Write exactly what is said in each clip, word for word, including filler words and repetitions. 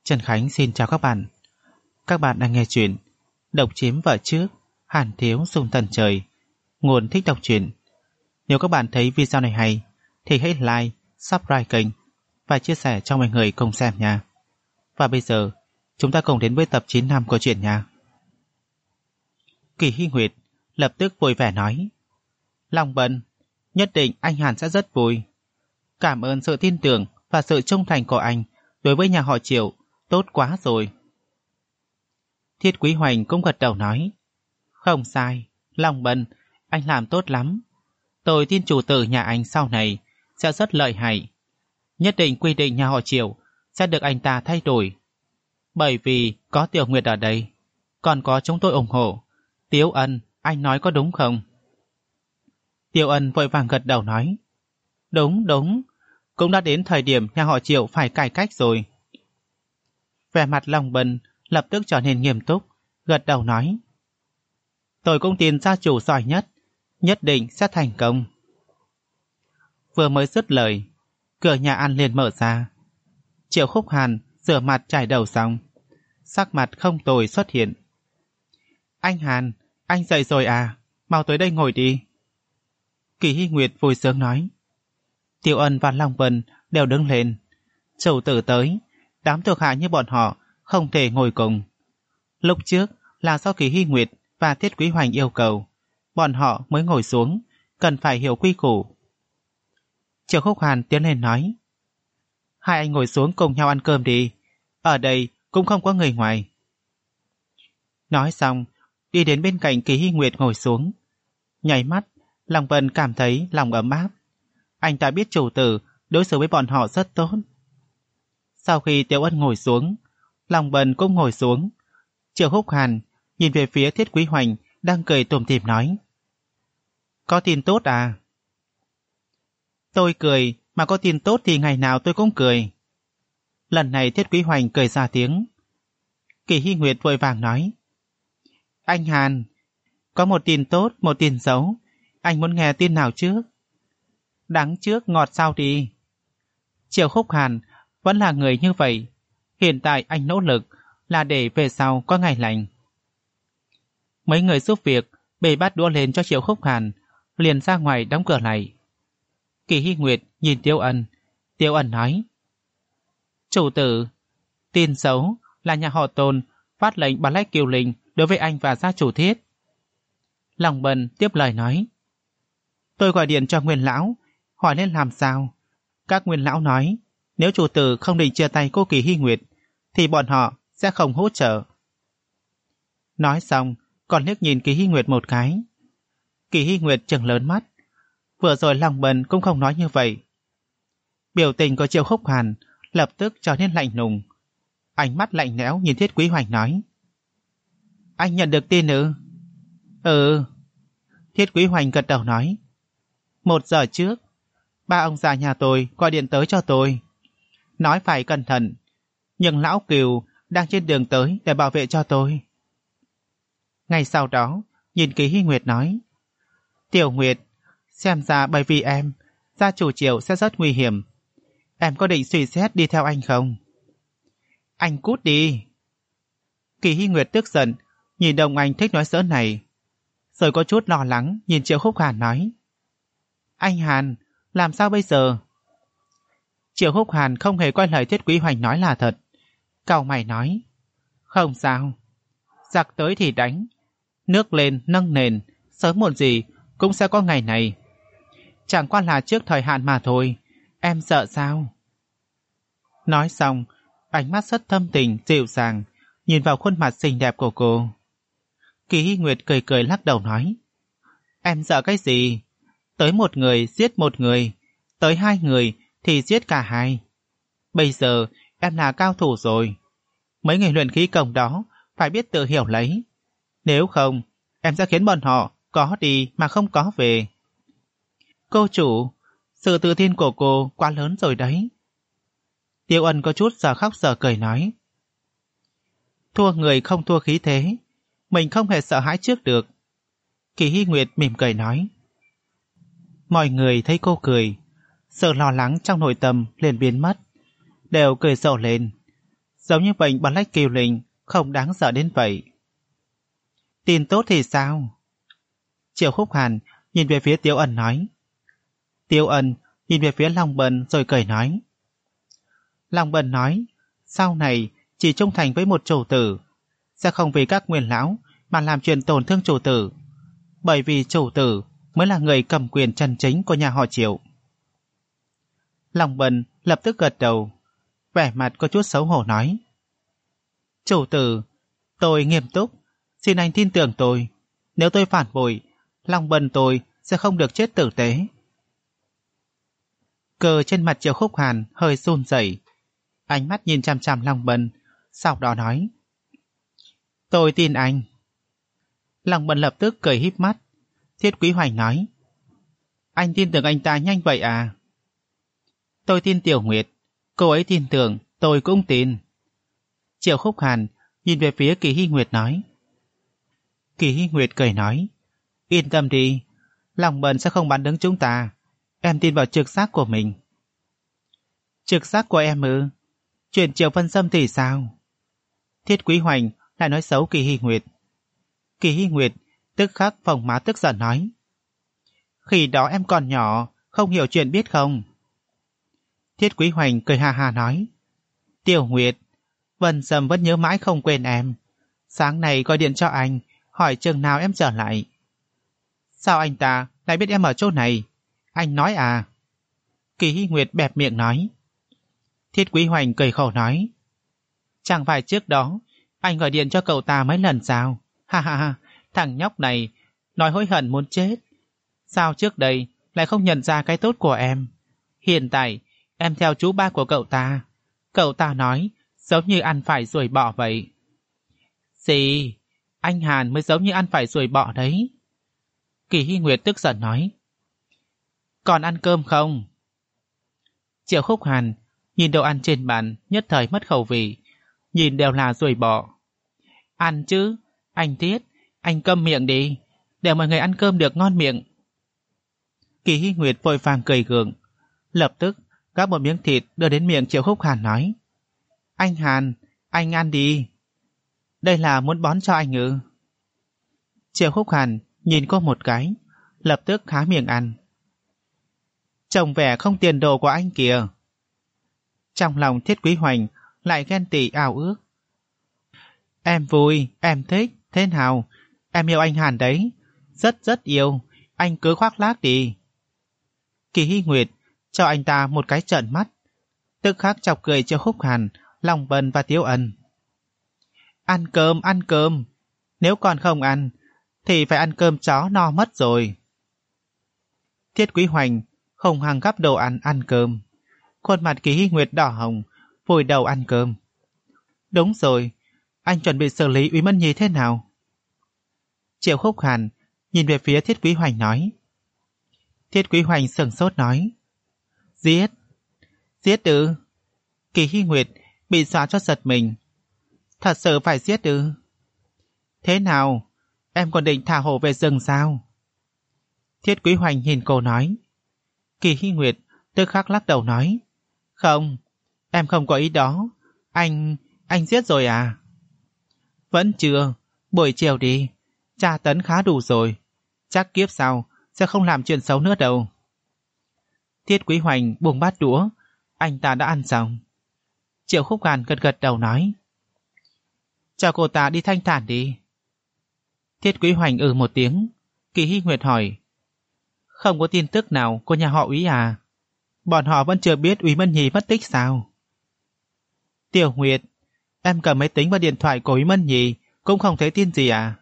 Trần Khánh xin chào các bạn. Các bạn đang nghe chuyện Độc Chiếm Vợ Trước, Hàn Thiếu Dung Thần Trời. Nguồn thích đọc truyện. Nếu các bạn thấy video này hay thì hãy like, subscribe kênh và chia sẻ cho mọi người cùng xem nha. Và bây giờ chúng ta cùng đến với tập chín năm của truyện nha. Kỳ Hy Nguyệt lập tức vui vẻ nói: Long Bân, nhất định anh Hàn sẽ rất vui. Cảm ơn sự tin tưởng và sự trung thành của anh đối với nhà họ Triệu, tốt quá rồi. Thiết Quý Hoành cũng gật đầu nói: Không sai, Long Bân, anh làm tốt lắm. Tôi tin chủ tử nhà anh sau này sẽ rất lợi hại. Nhất định quy định nhà họ Triệu sẽ được anh ta thay đổi. Bởi vì có Tiểu Nguyệt ở đây, còn có chúng tôi ủng hộ. Tiếu Ân, anh nói có đúng không? Tiêu Ân vội vàng gật đầu nói: Đúng, đúng, cũng đã đến thời điểm nhà họ Triệu phải cải cách rồi. Vẻ mặt Long Bân lập tức trở nên nghiêm túc, gật đầu nói: Tôi cũng tin gia chủ giỏi nhất, nhất định sẽ thành công. Vừa mới dứt lời, cửa nhà ăn liền mở ra. Triệu Khúc Hàn rửa mặt chải đầu xong, sắc mặt không tồi xuất hiện. Anh Hàn, anh dậy rồi à, mau tới đây ngồi đi. Kỳ Hy Nguyệt vui sướng nói. Tiêu Ân và Long Bân đều đứng lên. Chủ tử tới, đám thuộc hạ như bọn họ không thể ngồi cùng. Lúc trước là do Kỳ Hy Nguyệt và Thiết Quý Hoành yêu cầu, bọn họ mới ngồi xuống, cần phải hiểu quy củ. Triệu Khúc Hàn tiến lên nói: Hai anh ngồi xuống cùng nhau ăn cơm đi, ở đây cũng không có người ngoài. Nói xong, đi đến bên cạnh Kỳ Hy Nguyệt ngồi xuống. Nháy mắt, Long Bân cảm thấy lòng ấm áp. Anh ta biết chủ tử đối xử với bọn họ rất tốt. Sau khi Tiểu Ân ngồi xuống, Long Bân cũng ngồi xuống. Triệu Khúc Hàn nhìn về phía Thiết Quý Hoành đang cười tủm tỉm nói: Có tin tốt à? Tôi cười, mà có tin tốt thì ngày nào tôi cũng cười. Lần này Thiết Quý Hoành cười ra tiếng. Kỳ Hy Nguyệt vội vàng nói: Anh Hàn, có một tin tốt, một tin xấu. Anh muốn nghe tin nào trước? Đắng trước ngọt sau đi. Triệu Khúc Hàn vẫn là người như vậy. Hiện tại anh nỗ lực là để về sau có ngày lành. Mấy người giúp việc bê bát đũa lên cho Triệu Khúc Hàn, liền ra ngoài đóng cửa lại. Kỳ Hy Nguyệt nhìn Tiêu Ân. Tiêu Ân nói: Chủ tử, tin xấu là nhà họ Tôn phát lệnh bắn lách kiều linh đối với anh và gia chủ Thiết. Long Bân tiếp lời nói: Tôi gọi điện cho Nguyên lão, hỏi lên làm sao. Các Nguyên lão nói nếu chủ tử không định chia tay cô Kỳ Hy Nguyệt thì bọn họ sẽ không hỗ trợ. Nói xong còn liếc nhìn Kỳ Hy Nguyệt một cái. Kỳ Hy Nguyệt trừng lớn mắt. Vừa rồi Long Bân cũng không nói như vậy. Biểu tình của Triệu Khúc Hàn lập tức trở nên lạnh lùng. Ánh mắt lạnh lẽo nhìn Thiết Quý Hoành nói: Anh nhận được tin ư? Ừ. Thiết Quý Hoành gật đầu nói: Một giờ trước, ba ông già nhà tôi gọi điện tới cho tôi, nói phải cẩn thận, nhưng lão Kiều đang trên đường tới để bảo vệ cho tôi. Ngay sau đó, nhìn Kỳ Hy Nguyệt nói: Tiểu Nguyệt, xem ra bởi vì em, gia chủ Triệu sẽ rất nguy hiểm. Em có định suy xét đi theo anh không? Anh cút đi. Kỳ Hy Nguyệt tức giận nhìn Đồng Anh thích nói giỡn này, rồi có chút lo lắng nhìn Triệu Khúc Hàn nói: Anh Hàn, làm sao bây giờ? Triệu Khúc Hàn không hề coi lời Thiết Quý Hoành nói là thật. Cau mày nói: Không sao, giặc tới thì đánh, nước lên nâng nền, sớm muộn gì cũng sẽ có ngày này. Chẳng qua là trước thời hạn mà thôi, em sợ sao? Nói xong, ánh mắt rất thâm tình, dịu dàng nhìn vào khuôn mặt xinh đẹp của cô. Kỳ Hy Nguyệt cười cười lắc đầu nói: Em sợ cái gì? Tới một người giết một người, tới hai người thì giết cả hai. Bây giờ em là cao thủ rồi. Mấy người luyện khí công đó phải biết tự hiểu lấy. Nếu không, em sẽ khiến bọn họ có đi mà không có về. Cô chủ, sự tự tin của cô quá lớn rồi đấy. Tiêu Ân có chút giờ khóc giờ cười nói: Thua người không thua khí thế, mình không hề sợ hãi trước được. Kỳ Hy Nguyệt mỉm cười nói. Mọi người thấy cô cười, sự lo lắng trong nội tâm liền biến mất, đều cười rộ lên. Giống như bệnh Black Kiều Linh không đáng sợ đến vậy. Tin tốt thì sao? Triệu Khúc Hàn nhìn về phía Tiếu Ân nói. Tiếu Ân nhìn về phía Long Bân rồi cười nói. Long Bân nói, sau này chỉ trung thành với một chủ tử, sẽ không vì các nguyên lão mà làm chuyện tổn thương chủ tử, bởi vì chủ tử mới là người cầm quyền chân chính của nhà họ Triệu. Long Bân lập tức gật đầu, vẻ mặt có chút xấu hổ nói. Chủ tử, tôi nghiêm túc, xin anh tin tưởng tôi. Nếu tôi phản bội, Long Bân tôi sẽ không được chết tử tế. Cờ trên mặt Triệu Khúc Hàn hơi run rẩy, ánh mắt nhìn chằm chằm Long Bân, sau đó nói. Tôi tin anh. Long Bân lập tức cười híp mắt. Thiết Quý Hoành nói. Anh tin tưởng anh ta nhanh vậy à? Tôi tin Tiểu Nguyệt, cô ấy tin tưởng, tôi cũng tin. Triệu Khúc Hàn nhìn về phía Kỳ Hy Nguyệt nói. Kỳ Hy Nguyệt cười nói. Yên tâm đi, Long Bân sẽ không bắn đứng chúng ta. Em tin vào trực giác của mình. Trực giác của em ư? Chuyện Triệu Vân Sâm thì sao? Thiết Quý Hoành lại nói xấu Kỳ Hy Nguyệt. Kỳ Hy Nguyệt tức khắc phồng má tức giận nói. Khi đó em còn nhỏ, không hiểu chuyện biết không? Thiết Quý Hoành cười ha ha nói. Tiểu Nguyệt, Vân Sâm vẫn nhớ mãi không quên em. Sáng nay gọi điện cho anh, hỏi chừng nào em trở lại. Sao anh ta lại biết em ở chỗ này? Anh nói à? Kỳ Hy Nguyệt bẹp miệng nói. Thiết Quý Hoành cười khổ nói. Chẳng phải trước đó anh gọi điện cho cậu ta mấy lần sao? Ha ha ha, thằng nhóc này nói hối hận muốn chết. Sao trước đây lại không nhận ra cái tốt của em? Hiện tại em theo chú ba của cậu ta. Cậu ta nói giống như ăn phải ruồi bọ vậy. Gì? Anh Hàn mới giống như ăn phải ruồi bọ đấy. Kỳ Hy Nguyệt tức giận nói. Còn ăn cơm không? Triệu Khúc Hàn nhìn đồ ăn trên bàn nhất thời mất khẩu vị, nhìn đều là ruồi bọ. Ăn chứ, anh Tiết, anh câm miệng đi, để mọi người ăn cơm được ngon miệng. Kỳ Hy Nguyệt vội vàng cười gượng, lập tức gắp một miếng thịt đưa đến miệng Triệu Khúc Hàn nói. Anh Hàn, anh ăn đi. Đây là muốn bón cho anh ư? Triệu Khúc Hàn nhìn cô một cái, lập tức há miệng ăn. Trông vẻ không tiền đồ của anh kìa. Trong lòng Thiết Quý Hoành lại ghen tị ảo ước. Em vui, em thích, thế nào? Em yêu anh Hàn đấy, rất rất yêu, anh cứ khoác lác đi. Kỳ Hy Nguyệt cho anh ta một cái trợn mắt, tức khắc chọc cười Triệu Khúc Hàn, Long Bân và Tiếu Ân. Ăn cơm, ăn cơm, nếu còn không ăn thì phải ăn cơm chó no mất rồi. Thiết Quý Hoành hùng hăng gắp đồ ăn ăn cơm, khuôn mặt Kỳ Hy Nguyệt đỏ hồng, vùi đầu ăn cơm. Đúng rồi, anh chuẩn bị xử lý Úy Mân Nhi thế nào? Triệu Khúc Hàn nhìn về phía Thiết Quý Hoành nói. Thiết Quý Hoành sửng sốt nói. Giết. Giết ư? Kỳ Hy Nguyệt bị dọa cho giật mình. Thật sự phải giết ư? Thế nào? Em còn định thả hổ về rừng sao? Thiết Quý Hoành nhìn cô nói. Kỳ Hy Nguyệt tức khắc lắc đầu nói. Không, em không có ý đó. Anh, anh giết rồi à? Vẫn chưa, buổi chiều đi. Tra tấn khá đủ rồi. Chắc kiếp sau sẽ không làm chuyện xấu nữa đâu. Thiết Quý Hoành buông bát đũa. Anh ta đã ăn xong. Triệu Khúc Hàn gật gật đầu nói. Cho cô ta đi thanh thản đi. Thiết Quý Hoành ừ một tiếng. Kỳ Hy Nguyệt hỏi. Không có tin tức nào của nhà họ Úy à? Bọn họ vẫn chưa biết Úy Mân Nhi mất tích sao? Tiểu Nguyệt, em cầm máy tính và điện thoại của Úy Mân Nhi cũng không thấy tin gì à?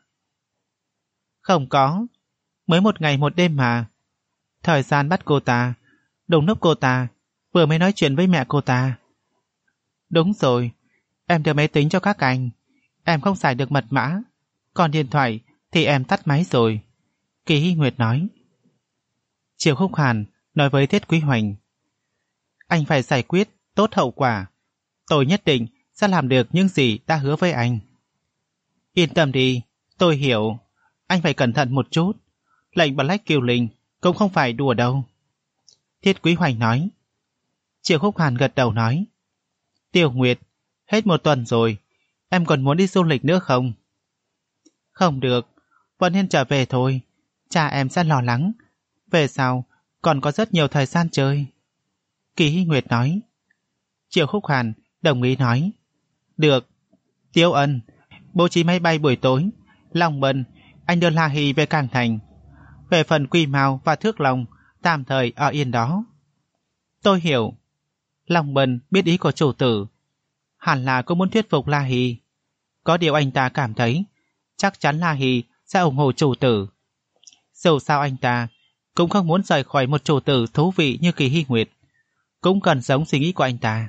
Không có, mới một ngày một đêm mà. Thời gian bắt cô ta, đúng lúc cô ta vừa mới nói chuyện với mẹ cô ta. Đúng rồi, em đưa máy tính cho các anh, em không xài được mật mã, còn điện thoại thì em tắt máy rồi. Kỳ Hy Nguyệt nói. Triệu Khúc Hàn nói với Thiết Quý Hoành. Anh phải giải quyết tốt hậu quả. Tôi nhất định sẽ làm được những gì ta hứa với anh. Yên tâm đi, tôi hiểu. Anh phải cẩn thận một chút. Lệnh Black Kiều Linh cũng không phải đùa đâu. Thiết Quý Hoành nói. Triệu Khúc Hàn gật đầu nói. Tiểu Nguyệt, Hết một tuần rồi, em còn muốn đi du lịch nữa không? Không được, vẫn nên trở về thôi. Cha em sẽ lo lắng. Về sau, còn có rất nhiều thời gian chơi. Kỳ Hy Nguyệt nói. Triệu Khúc Hàn đồng ý nói. Được. Tiêu Ân, bố trí máy bay buổi tối. Long Bân, anh đưa La Hy về Cảng Thành. Về phần Quy Mao và Thước Long, tạm thời ở yên đó. Tôi hiểu. Long Bân biết ý của chủ tử. Hẳn là cũng muốn thuyết phục La Hy. Có điều anh ta cảm thấy chắc chắn La Hy sẽ ủng hộ chủ tử. Dù sao anh ta cũng không muốn rời khỏi một chủ tử thú vị như Kỳ Hy Nguyệt. Cũng cần giống suy nghĩ của anh ta.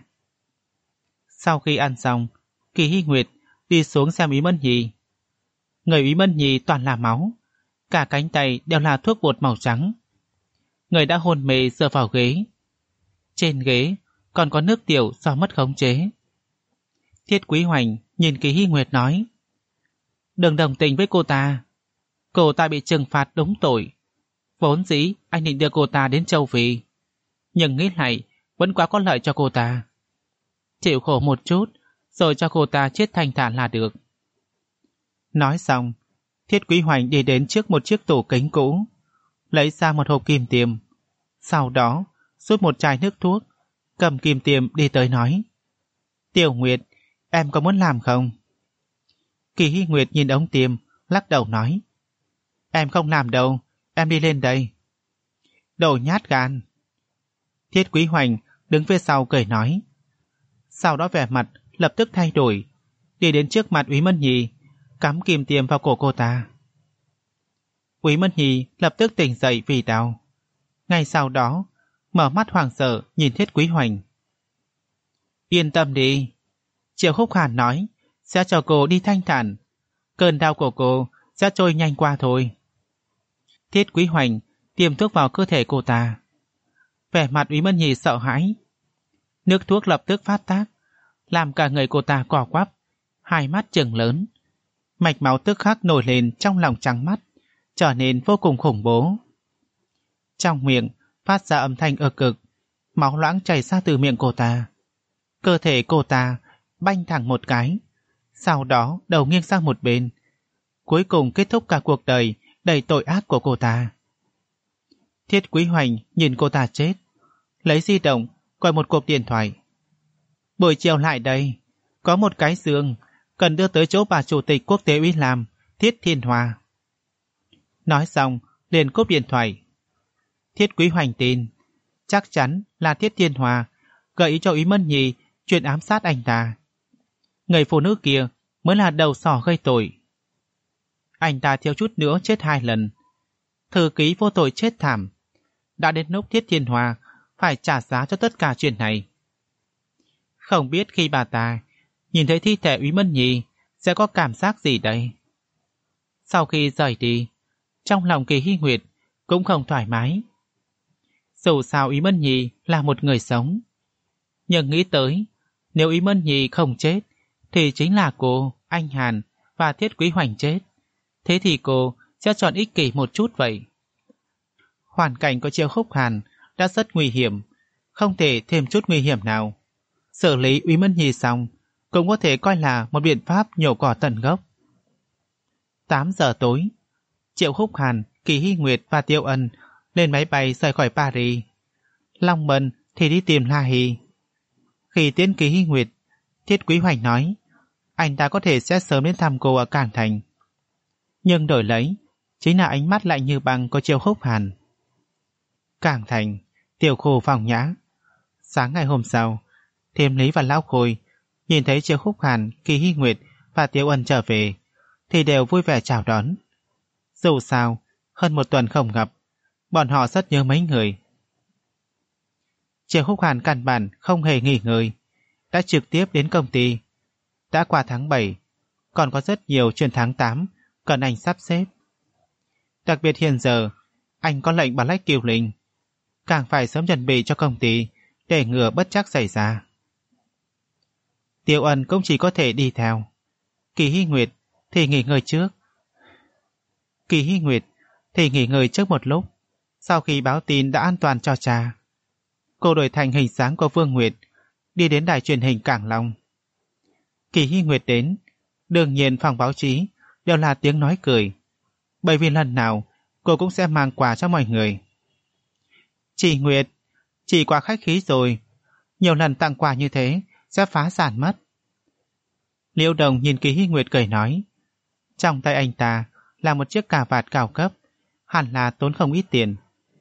Sau khi ăn xong, Kỳ Hy Nguyệt đi xuống xem Úy Mân Nhi. Người Úy Mân Nhi toàn là máu, cả cánh tay đều là thuốc bột màu trắng. Người đã hôn mê dựa vào ghế. Trên ghế còn có nước tiểu do mất khống chế. Thiết Quý Hoành nhìn Kỳ Hy Nguyệt nói. Đừng đồng tình với cô ta. Cô ta bị trừng phạt đúng tội. Vốn dĩ anh định đưa cô ta đến châu Phi, nhưng nghĩ lại vẫn quá có lợi cho cô ta. Chịu khổ một chút, rồi cho cô ta chết thanh thản là được. Nói xong, Thiết Quý Hoành đi đến trước một chiếc tủ kính cũ, lấy ra một hộp kim tiêm. Sau đó, rút một chai nước thuốc, cầm kim tiêm đi tới nói. Tiểu Nguyệt, em có muốn làm không? Kỳ Hy Nguyệt nhìn ống tiêm, lắc đầu nói. Em không làm đâu, em đi lên đây. Đồ nhát gan. Thiết Quý Hoành đứng phía sau cười nói. Sau đó vẻ mặt lập tức thay đổi, đi đến trước mặt Úy Mân Nhi, cắm kim tiêm vào cổ cô ta. Úy Mân Nhi lập tức tỉnh dậy vì đau. Ngay sau đó, mở mắt hoảng sợ nhìn Thiết Quý Hoành. Yên tâm đi, Triệu Khúc Hàn nói sẽ cho cô đi thanh thản, cơn đau của cô sẽ trôi nhanh qua thôi. Thiết Quý Hoành tiêm thuốc vào cơ thể cô ta. Vẻ mặt Úy Mân Nhi sợ hãi. Nước thuốc lập tức phát tác, làm cả người cô ta co quắp, hai mắt trừng lớn. Mạch máu tức khắc nổi lên trong lòng trắng mắt, trở nên vô cùng khủng bố. Trong miệng phát ra âm thanh ực cực, máu loãng chảy ra từ miệng cô ta. Cơ thể cô ta banh thẳng một cái, sau đó đầu nghiêng sang một bên, cuối cùng kết thúc cả cuộc đời đầy tội ác của cô ta. Thiết Quý Hoành nhìn cô ta chết, lấy di động gọi một cuộc điện thoại. Buổi chiều lại đây, có một cái giường cần đưa tới chỗ bà chủ tịch quốc tế Uy Lam, Thiết Thiên Hòa. Nói xong liền cúp điện thoại. Thiết Quý Hoành tin chắc chắn là Thiết Thiên Hòa gợi ý cho Úy Mân Nhi chuyện ám sát anh ta. Người phụ nữ kia mới là đầu sỏ gây tội. Anh ta thiếu chút nữa chết hai lần, thư ký vô tội chết thảm. Đã đến lúc Thiết Thiên Hòa phải trả giá cho tất cả chuyện này. Không biết khi bà ta nhìn thấy thi thể Úy Mân Nhi sẽ có cảm giác gì đây? Sau khi rời đi, trong lòng Kỳ Hy Nguyệt cũng không thoải mái. Dù sao Úy Mân Nhi là một người sống, nhưng nghĩ tới nếu Úy Mân Nhi không chết thì chính là cô, anh Hàn và Thiết Quý Hoành chết. Thế thì cô sẽ chọn ích kỷ một chút vậy. Hoàn cảnh của Triệu Khúc Hàn đã rất nguy hiểm, không thể thêm chút nguy hiểm nào. Xử lý Úy Mân Nhi xong cũng có thể coi là một biện pháp nhổ cỏ tận gốc. tám giờ tối, Triệu Khúc Hàn, Kỳ Hy Nguyệt và Tiêu Ân lên máy bay rời khỏi Paris. Long Bân thì đi tìm La Hy. Khi tiến Kỳ Hy Nguyệt, Thiết Quý Hoành nói anh ta có thể sẽ sớm đến thăm cô ở Cảng Thành, nhưng đổi lấy chính là ánh mắt lạnh như băng của Triệu Khúc Hàn. Cảng Thành, tiểu khu phòng nhã. Sáng ngày hôm sau, Thiêm Lý và Lão Khôi nhìn thấy Triệu Khúc Hàn, Kỳ Hy Nguyệt và Tiêu Ân trở về thì đều vui vẻ chào đón. Dù sao, hơn một tuần không gặp, bọn họ rất nhớ mấy người. Triệu Khúc Hàn căn bản không hề nghỉ ngơi, đã trực tiếp đến công ty. Đã qua tháng bảy, còn có rất nhiều chuyện tháng tám cần anh sắp xếp. Đặc biệt hiện giờ, anh có lệnh Black Kiều Linh, càng phải sớm chuẩn bị cho công ty để ngừa bất trắc xảy ra. Tiêu Ân cũng chỉ có thể đi theo. Kỳ Hy Nguyệt thì nghỉ ngơi trước. Kỳ Hy Nguyệt thì nghỉ ngơi trước một lúc. Sau khi báo tin đã an toàn cho cha, cô đổi thành hình dáng của Vương Nguyệt, đi đến đài truyền hình Cảng Long. Kỳ Hy Nguyệt đến, đương nhiên phòng báo chí đều là tiếng nói cười, bởi vì lần nào cô cũng sẽ mang quà cho mọi người. Chị Nguyệt, chị quá khách khí rồi, nhiều lần tặng quà như thế sẽ phá sản mất. Liễu Đồng nhìn Kỳ Hy Nguyệt cười nói, trong tay anh ta là một chiếc cà vạt cao cấp, hẳn là tốn không ít tiền.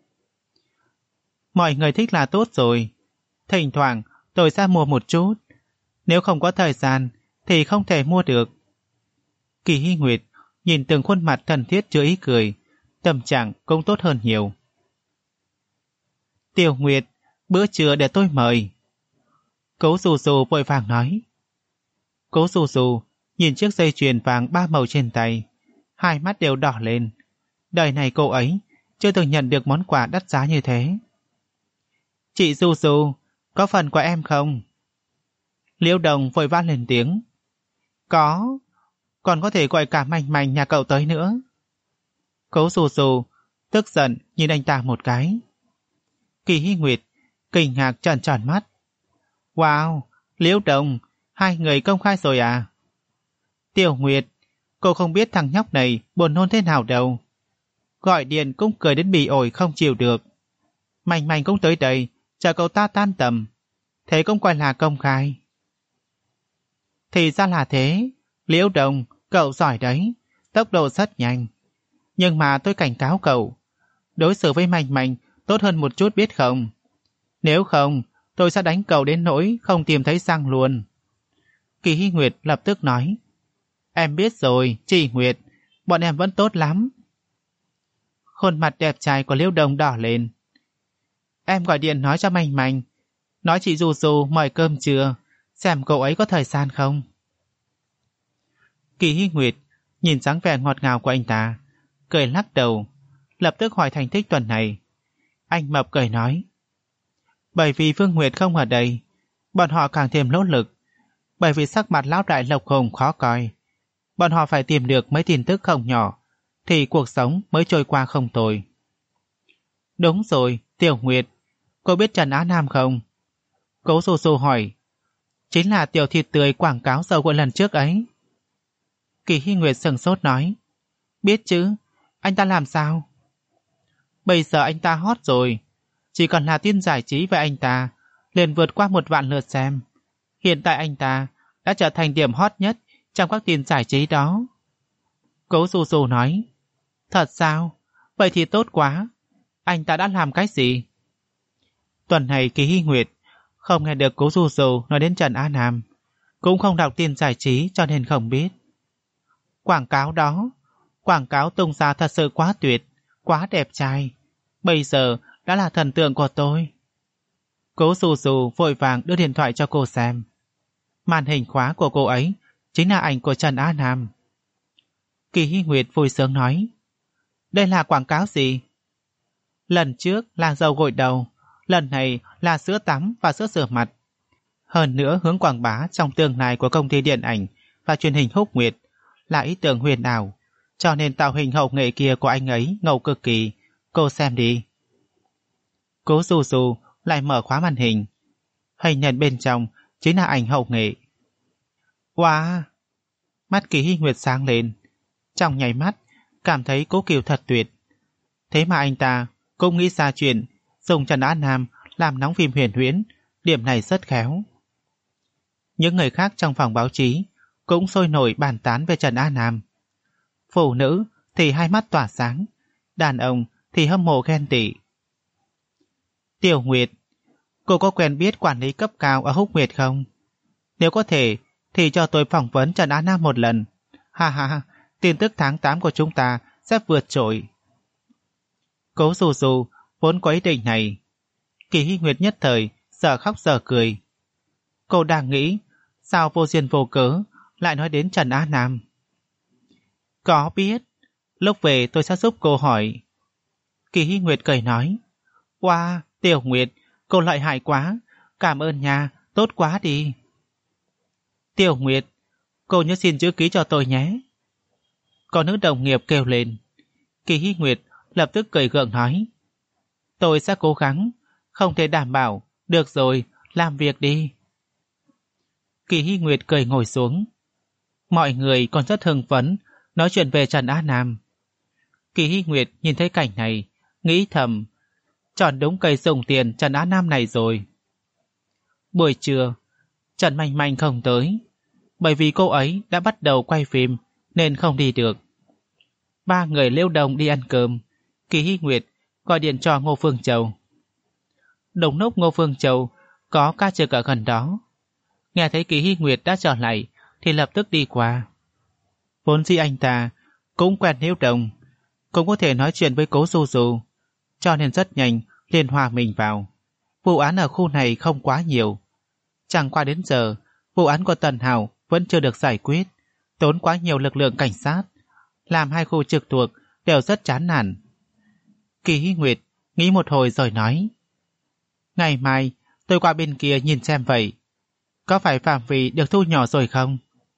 Mọi người thích là tốt rồi, thỉnh thoảng tôi sẽ mua một chút, nếu không có thời gian thì không thể mua được. Kỳ Hy Nguyệt nhìn từng khuôn mặt thân thiết chứa ý cười, tâm trạng cũng tốt hơn nhiều. Tiểu Nguyệt, bữa trưa để tôi mời. Cố Dù Dù vội vàng nói. Cố Dù Dù nhìn chiếc dây chuyền vàng ba màu trên tay, hai mắt đều đỏ lên. Đời này cô ấy chưa từng nhận được món quà đắt giá như thế. Chị Dù Dù, có phần của em không? Liễu Đồng vội vã lên tiếng. Có, còn có thể gọi cả Mành Mành nhà cậu tới nữa. Cố Dù Dù tức giận nhìn anh ta một cái. Kỳ Hy Nguyệt kinh ngạc tròn tròn mắt. Wow, Liễu Đồng, hai người công khai rồi à? Tiểu Nguyệt, cô không biết thằng nhóc này buồn nôn thế nào đâu. Gọi điện cũng cười đến bị ổi không chịu được. Mành Mành cũng tới đây, chờ cậu ta tan tầm. Thế cũng coi là công khai. Thì ra là thế, Liễu Đồng, cậu giỏi đấy, tốc độ rất nhanh. Nhưng mà tôi cảnh cáo cậu, đối xử với Mành Mành tốt hơn một chút biết không? Nếu không, tôi sẽ đánh cậu đến nỗi không tìm thấy răng luôn. Kỳ Hy Nguyệt lập tức nói. Em biết rồi, chị Nguyệt, bọn em vẫn tốt lắm. Khuôn mặt đẹp trai của Liễu Đồng đỏ lên. Em gọi điện nói cho Mành Mành, nói chị Dù Dù mời cơm trưa, xem cậu ấy có thời gian không. Kỳ Hy Nguyệt nhìn dáng vẻ ngọt ngào của anh ta, cười lắc đầu, lập tức hỏi thành tích tuần này. Anh Mập cười nói. Bởi vì Phương Nguyệt không ở đây, bọn họ càng thêm nỗ lực. Bởi vì sắc mặt lão đại Lộc Hùng khó coi, bọn họ phải tìm được mấy tin tức không nhỏ, thì cuộc sống mới trôi qua không tồi. Đúng rồi, Tiểu Nguyệt, cô biết Trần Á Nam không? Cố Dù Dù hỏi. Chính là tiểu thịt tươi quảng cáo dầu của lần trước ấy. Kỳ Hy Nguyệt sừng sốt nói. Biết chứ, anh ta làm sao? Bây giờ anh ta hot rồi, chỉ cần là tin giải trí về anh ta liền vượt qua một vạn lượt xem. Hiện tại anh ta đã trở thành điểm hot nhất trong các tin giải trí đó. Cố Dù Dù nói. Thật sao? Vậy thì tốt quá. Anh ta đã làm cái gì? Tuần này Kỳ Hy Nguyệt không nghe được Cố Dù Dù nói đến Trần Á Nam, cũng không đọc tin giải trí cho nên không biết. Quảng cáo đó, quảng cáo tung ra thật sự quá tuyệt, quá đẹp trai. Bây giờ đã là thần tượng của tôi. Cố Dù Dù vội vàng đưa điện thoại cho cô xem. Màn hình khóa của cô ấy chính là ảnh của Trần Á Nam. Kỳ Hy Nguyệt vui sướng nói. Đây là quảng cáo gì? Lần trước là dầu gội đầu, lần này là sữa tắm và sữa rửa mặt. Hơn nữa hướng quảng bá trong tương lai của công ty điện ảnh và truyền hình Húc Nguyệt là ý tưởng huyền ảo, cho nên tạo hình hậu nghệ kia của anh ấy ngầu cực kỳ. Cô xem đi. Cố Dù Dù lại mở khóa màn hình. Hình nhận bên trong chính là ảnh hậu nghệ. Wow! Mắt Kỳ Hy Nguyệt sáng lên. Trong nháy mắt cảm thấy Cố Kiều thật tuyệt. Thế mà anh ta cũng nghĩ ra chuyện dùng Trần Á Nam làm nóng phim huyền huyễn, điểm này rất khéo. Những người khác trong phòng báo chí cũng sôi nổi bàn tán về Trần Á Nam. Phụ nữ thì hai mắt tỏa sáng, đàn ông thì hâm mộ ghen tị. Tiểu Nguyệt, cô có quen biết quản lý cấp cao ở Húc Nguyệt không? Nếu có thể thì cho tôi phỏng vấn Trần Á Nam một lần. Ha ha ha, tin tức tháng tám của chúng ta sẽ vượt trội. Cố Dù Dù vốn có ý định này. Kỳ Hy Nguyệt nhất thời giờ khóc giờ cười. Cô đang nghĩ sao vô duyên vô cớ lại nói đến Trần Á Nam. Có biết, lúc về tôi sẽ giúp cô hỏi. Kỳ Hy Nguyệt cười nói. Wow, Tiểu Nguyệt, cô lợi hại quá, cảm ơn nha, tốt quá đi. Tiểu Nguyệt, cô nhớ xin chữ ký cho tôi nhé. Có nữ đồng nghiệp kêu lên. Kỳ Hy Nguyệt lập tức cười gượng nói. Tôi sẽ cố gắng, không thể đảm bảo, được rồi, làm việc đi. Kỳ Hy Nguyệt cười ngồi xuống. Mọi người còn rất hưng phấn nói chuyện về Trần Á Nam. Kỳ Hy Nguyệt nhìn thấy cảnh này, nghĩ thầm, chọn đúng cây dùng tiền Trần Á Nam này rồi. Buổi trưa, Trần Manh Manh không tới, bởi vì cô ấy đã bắt đầu quay phim nên không đi được. Ba người Liêu Đồng đi ăn cơm. Kỳ Hy Nguyệt gọi điện cho Ngô Phương Châu. Đúng lúc Ngô Phương Châu có ca trực ở gần đó, nghe thấy Kỳ Hy Nguyệt đã trở lại thì lập tức đi qua. Vốn dĩ anh ta cũng quen Liêu Đồng, cũng có thể nói chuyện với Cố Du Du, cho nên rất nhanh liền hòa mình vào. Vụ án ở khu này không quá nhiều. Chẳng qua đến giờ, vụ án của Tần Hào vẫn chưa được giải quyết, tốn quá nhiều lực lượng cảnh sát, làm hai khu trực thuộc đều rất chán nản. Kỳ Hy Nguyệt nghĩ một hồi rồi nói, ngày mai tôi qua bên kia nhìn xem vậy. Có phải phạm vi được thu nhỏ rồi không?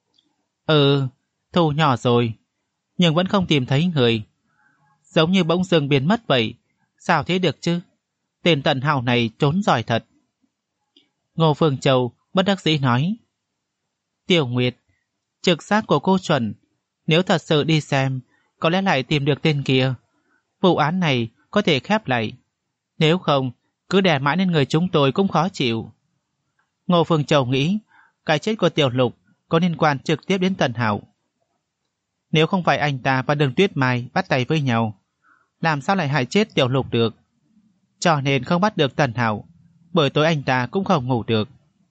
Ừ, thu nhỏ rồi, nhưng vẫn không tìm thấy người. Giống như bỗng dưng biến mất vậy. Sao thế được chứ? Tên Tần Hào này trốn giỏi thật. Ngô Phương Châu bất đắc dĩ nói, Tiểu Nguyệt, trực giác của cô chuẩn, nếu thật sự đi xem, có lẽ lại tìm được tên kia. Vụ án này có thể khép lại. Nếu không, cứ đè mãi lên người chúng tôi cũng khó chịu. Ngô Phương Châu nghĩ, cái chết của Tiểu Lục có liên quan trực tiếp đến Tần Hào. Nếu không phải anh ta và Đường Tuyết Mai bắt tay với nhau, làm sao lại hại chết Tiểu Lục được? Cho nên không bắt được Tần Hào, buổi tối anh ta cũng không ngủ được.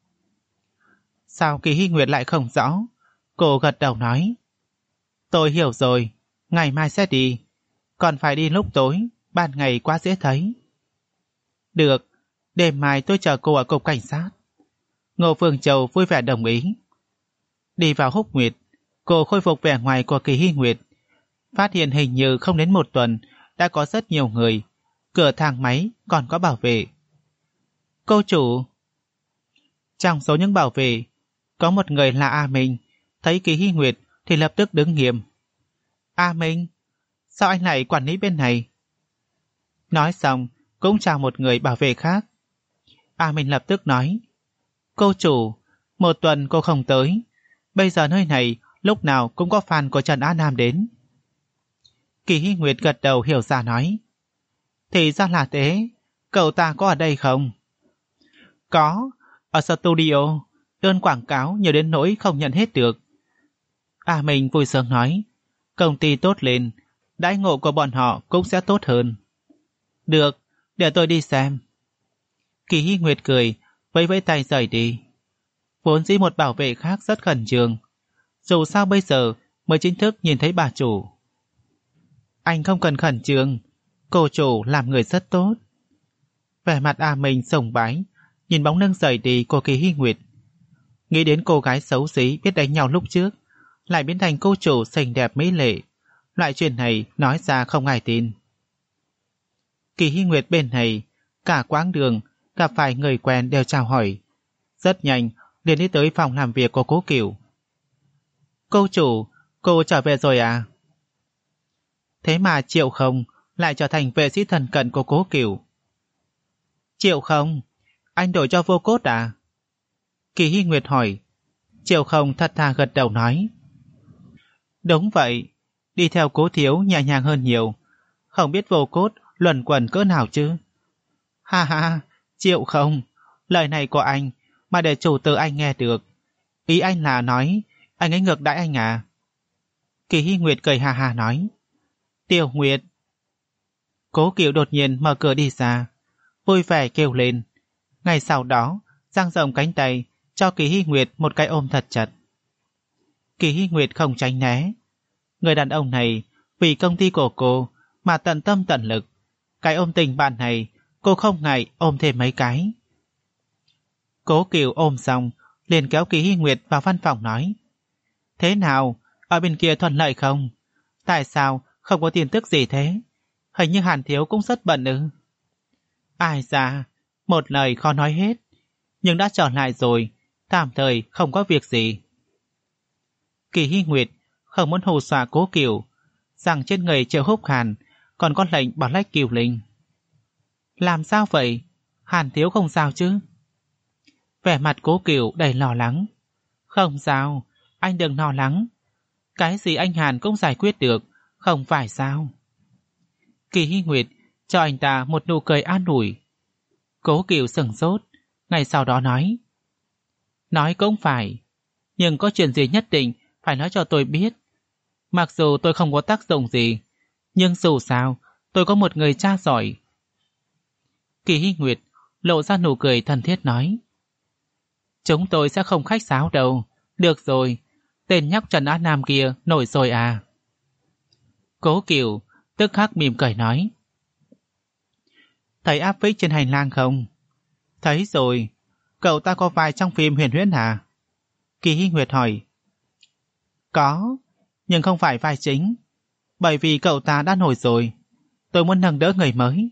Sao Kỳ Hy Nguyệt lại không rõ? Cô gật đầu nói, tôi hiểu rồi, ngày mai sẽ đi. Còn phải đi lúc tối, ban ngày quá dễ thấy. Được, đêm mai tôi chờ cô ở cục cảnh sát. Ngô Phương Châu vui vẻ đồng ý. Đi vào Húc Nguyệt, cô khôi phục vẻ ngoài của Kỳ Hy Nguyệt, phát hiện hình như không đến một tuần đã có rất nhiều người, cửa thang máy còn có bảo vệ. Cô chủ. Trong số những bảo vệ, có một người là A Minh, thấy Kỳ Hy Nguyệt thì lập tức đứng nghiêm. A Minh, sao anh lại quản lý bên này? Nói xong, cũng chào một người bảo vệ khác. A Minh lập tức nói, cô chủ, một tuần cô không tới, bây giờ nơi này lúc nào cũng có fan của Trần Á Nam đến. Kỳ Hy Nguyệt gật đầu hiểu ra nói, thì ra là thế, cậu ta có ở đây không? Có, ở studio, đơn quảng cáo nhiều đến nỗi không nhận hết được. A Minh vui sướng nói, công ty tốt lên, đãi ngộ của bọn họ cũng sẽ tốt hơn. Được, để tôi đi xem. Kỳ Hy Nguyệt cười, vẫy vẫy tay rời đi. Vốn dĩ một bảo vệ khác rất khẩn trương, dù sao bây giờ mới chính thức nhìn thấy bà chủ. Anh không cần khẩn trương, cô chủ làm người rất tốt. Vẻ mặt A Minh sùng bái, nhìn bóng lưng rời đi của Kỳ Hy Nguyệt. Nghĩ đến cô gái xấu xí biết đánh nhau lúc trước, lại biến thành cô chủ xinh đẹp mỹ lệ. Loại chuyện này nói ra không ai tin. Kỳ Hy Nguyệt bên này, cả quãng đường gặp phải người quen đều chào hỏi. Rất nhanh liền đi tới phòng làm việc của Cố Cửu. Cô chủ, cô trở về rồi à? Thế mà Triệu Không lại trở thành vệ sĩ thần cận của Cố Cửu. Triệu Không, anh đổi cho Vô Cốt à? Kỳ Hy Nguyệt hỏi. Triệu Không thật thà gật đầu nói, đúng vậy, đi theo Cố thiếu nhẹ nhàng hơn nhiều, không biết Vô Cốt luẩn quẩn cỡ nào chứ. Ha ha, Triệu Không, lời này của anh mà để chủ tử anh nghe được, ý anh là nói anh ấy ngược đãi anh à? Kỳ Hy Nguyệt cười ha ha nói, Tiểu Nguyệt. Cố Cửu đột nhiên mở cửa đi ra, vui vẻ kêu lên. Ngày sau đó dang rộng cánh tay cho Kỳ Hy Nguyệt một cái ôm thật chặt. Kỳ Hy Nguyệt không tránh né. Người đàn ông này vì công ty của cô mà tận tâm tận lực, cái ôm tình bạn này cô không ngại ôm thêm mấy cái. Cố Cửu ôm xong liền kéo Kỳ Hy Nguyệt vào văn phòng nói, thế nào, ở bên kia thuận lợi không? Tại sao không có tin tức gì thế? Hình như Hàn Thiếu cũng rất bận ư? Ai da, một lời khó nói hết, nhưng đã trở lại rồi, tạm thời không có việc gì. Kỳ Hy Nguyệt không muốn hù dọa Cố Cửu rằng trên người Triệu Húc Hàn còn có lệnh bảo lách Cửu Linh. Làm sao vậy? Hàn Thiếu không sao chứ? Vẻ mặt Cố Cửu đầy lo lắng. Không sao, anh đừng lo lắng. Cái gì anh Hàn cũng giải quyết được, không phải sao? Kỳ Hy Nguyệt cho anh ta một nụ cười an ủi. Cố Kiều sửng sốt, ngay sau đó nói. Nói cũng phải, nhưng có chuyện gì nhất định phải nói cho tôi biết. Mặc dù tôi không có tác dụng gì, nhưng dù sao tôi có một người cha giỏi. Kỳ Hy Nguyệt lộ ra nụ cười thân thiết nói. Chúng tôi sẽ không khách sáo đâu. Được rồi, tên nhóc Trần Á Nam kia nổi rồi à? Cố Kiều tức khắc mỉm cười nói. Thấy áp phích trên hành lang không? Thấy rồi. Cậu ta có vai trong phim Huyền Huyễn à? Kỳ Hy Nguyệt hỏi. Có, nhưng không phải vai chính. Bởi vì cậu ta đã nổi rồi, tôi muốn nâng đỡ người mới.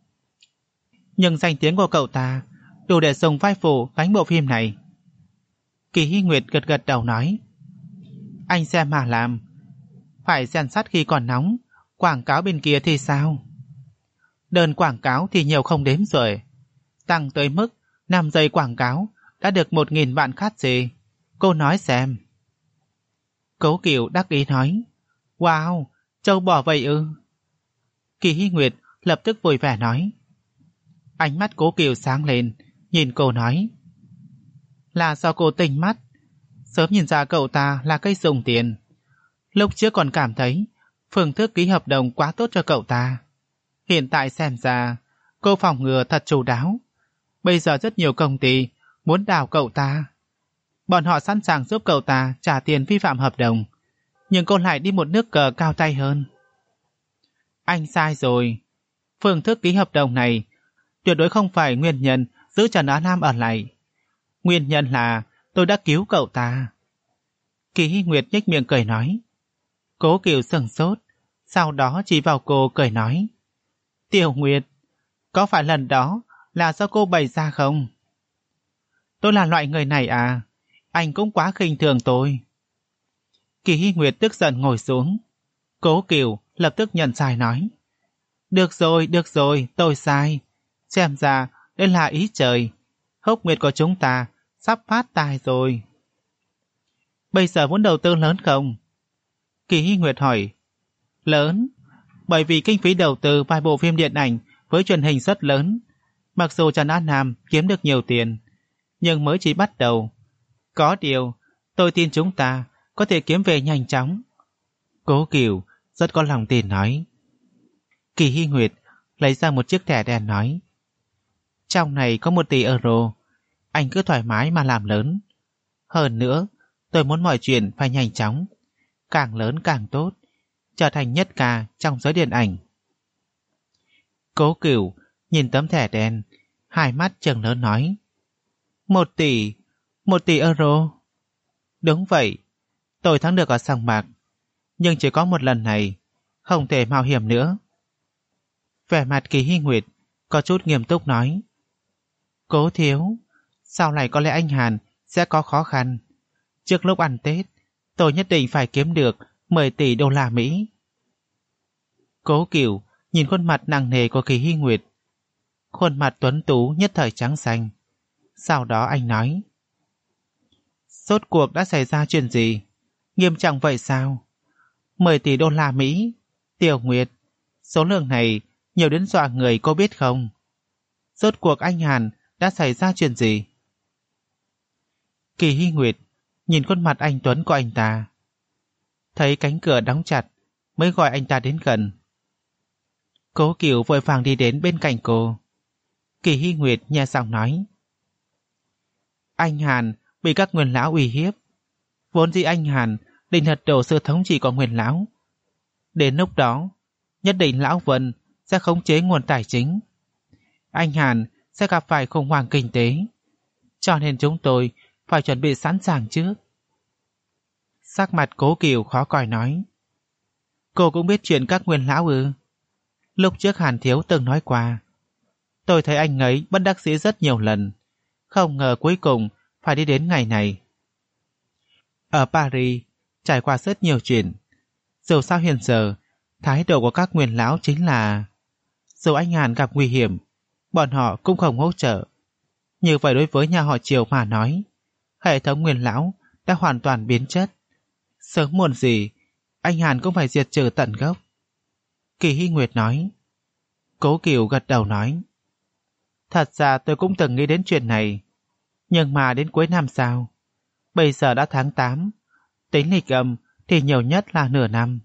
Nhưng danh tiếng của cậu ta đủ để dùng vai phụ gánh bộ phim này. Kỳ Hy Nguyệt gật gật đầu nói. Anh xem mà làm. Phải rèn sắt khi còn nóng. Quảng cáo bên kia thì sao? Đơn quảng cáo thì nhiều không đếm rồi. Tăng tới mức năm giây quảng cáo đã được một nghìn vạn khát gì. Cô nói xem. Cố Kiều đắc ý nói. Wow, châu bò vậy ư? Kỳ Hy Nguyệt lập tức vui vẻ nói. Ánh mắt Cố Kiều sáng lên, nhìn cô nói. Là do cô tinh mắt. Sớm nhìn ra cậu ta là cây dùng tiền. Lúc trước còn cảm thấy phương thức ký hợp đồng quá tốt cho cậu ta. Hiện tại xem ra cô phòng ngừa thật chu đáo. Bây giờ rất nhiều công ty muốn đào cậu ta. Bọn họ sẵn sàng giúp cậu ta trả tiền vi phạm hợp đồng, nhưng cô lại đi một nước cờ cao tay hơn. Anh sai rồi. Phương thức ký hợp đồng này tuyệt đối không phải nguyên nhân giữ Trần Á Nam ở lại. Nguyên nhân là tôi đã cứu cậu ta. Kỳ Hy Nguyệt nhếch miệng cười nói. Cố Kiều sửng sốt, sau đó chỉ vào cô cười nói. Tiểu Nguyệt, có phải lần đó là do cô bày ra không? Tôi là loại người này à? Anh cũng quá khinh thường tôi. Kỳ Hy Nguyệt tức giận ngồi xuống. Cố Kiều lập tức nhận sai nói. Được rồi, được rồi, tôi sai. Xem ra đây là ý trời. Hốc Nguyệt của chúng ta sắp phát tài rồi. Bây giờ muốn đầu tư lớn không? Kỳ Hy Nguyệt hỏi. Lớn, bởi vì kinh phí đầu tư vài bộ phim điện ảnh với truyền hình rất lớn. Mặc dù Trần Á Nam kiếm được nhiều tiền, nhưng mới chỉ bắt đầu. Có điều, tôi tin chúng ta có thể kiếm về nhanh chóng. Cố Kiều rất có lòng tin nói. Kỳ Hy Nguyệt lấy ra một chiếc thẻ đen nói. Trong này có một tỷ euro, anh cứ thoải mái mà làm lớn. Hơn nữa, tôi muốn mọi chuyện phải nhanh chóng, càng lớn càng tốt, trở thành nhất ca trong giới điện ảnh. Cố Cửu nhìn tấm thẻ đen, hai mắt trừng lớn nói. Một tỷ, một tỷ euro. Đúng vậy, tôi thắng được ở sòng bạc, nhưng chỉ có một lần này, không thể mạo hiểm nữa. Vẻ mặt Kỳ Hy Nguyệt có chút nghiêm túc nói. Cố thiếu, sau này có lẽ anh Hàn sẽ có khó khăn. Trước lúc ăn Tết, tôi nhất định phải kiếm được mười tỷ đô la Mỹ. Cố Cửu nhìn khuôn mặt nặng nề của Kỳ Hy Nguyệt. Khuôn mặt tuấn tú nhất thời trắng xanh. Sau đó anh nói. Rốt cuộc đã xảy ra chuyện gì? Nghiêm trọng vậy sao? mười tỷ đô la Mỹ. Tiểu Nguyệt, số lượng này nhiều đến dọa người, cô biết không? Rốt cuộc anh Hàn đã xảy ra chuyện gì? Kỳ Hy Nguyệt nhìn khuôn mặt anh tuấn của anh ta. Thấy cánh cửa đóng chặt mới gọi anh ta đến gần. Cố Cửu vội vàng đi đến bên cạnh cô. Kỳ Hy Nguyệt nhẹ giọng nói. Anh Hàn bị các nguyên lão uy hiếp. Vốn dĩ anh Hàn định lật đổ sự thống trị của nguyên lão. Đến lúc đó, nhất định lão Vân sẽ khống chế nguồn tài chính. Anh Hàn sẽ gặp phải khủng hoảng kinh tế. Cho nên chúng tôi phải chuẩn bị sẵn sàng trước. Sắc mặt Cố Cửu khó coi nói. Cô cũng biết chuyện các nguyên lão ư? Lúc trước Hàn Thiếu từng nói qua. Tôi thấy anh ấy bất đắc dĩ rất nhiều lần. Không ngờ cuối cùng phải đi đến ngày này. Ở Paris, trải qua rất nhiều chuyện. Dù sao hiện giờ, thái độ của các nguyên lão chính là dù anh Hàn gặp nguy hiểm, bọn họ cũng không hỗ trợ. Như vậy đối với nhà họ Triều mà nói, hệ thống nguyên lão đã hoàn toàn biến chất. Sớm muộn gì, anh Hàn cũng phải diệt trừ tận gốc. Kỳ Hy Nguyệt nói. Cố Cửu gật đầu nói. Thật ra tôi cũng từng nghĩ đến chuyện này. Nhưng mà đến cuối năm sao? Bây giờ đã tháng tám. Tính lịch âm thì nhiều nhất là nửa năm.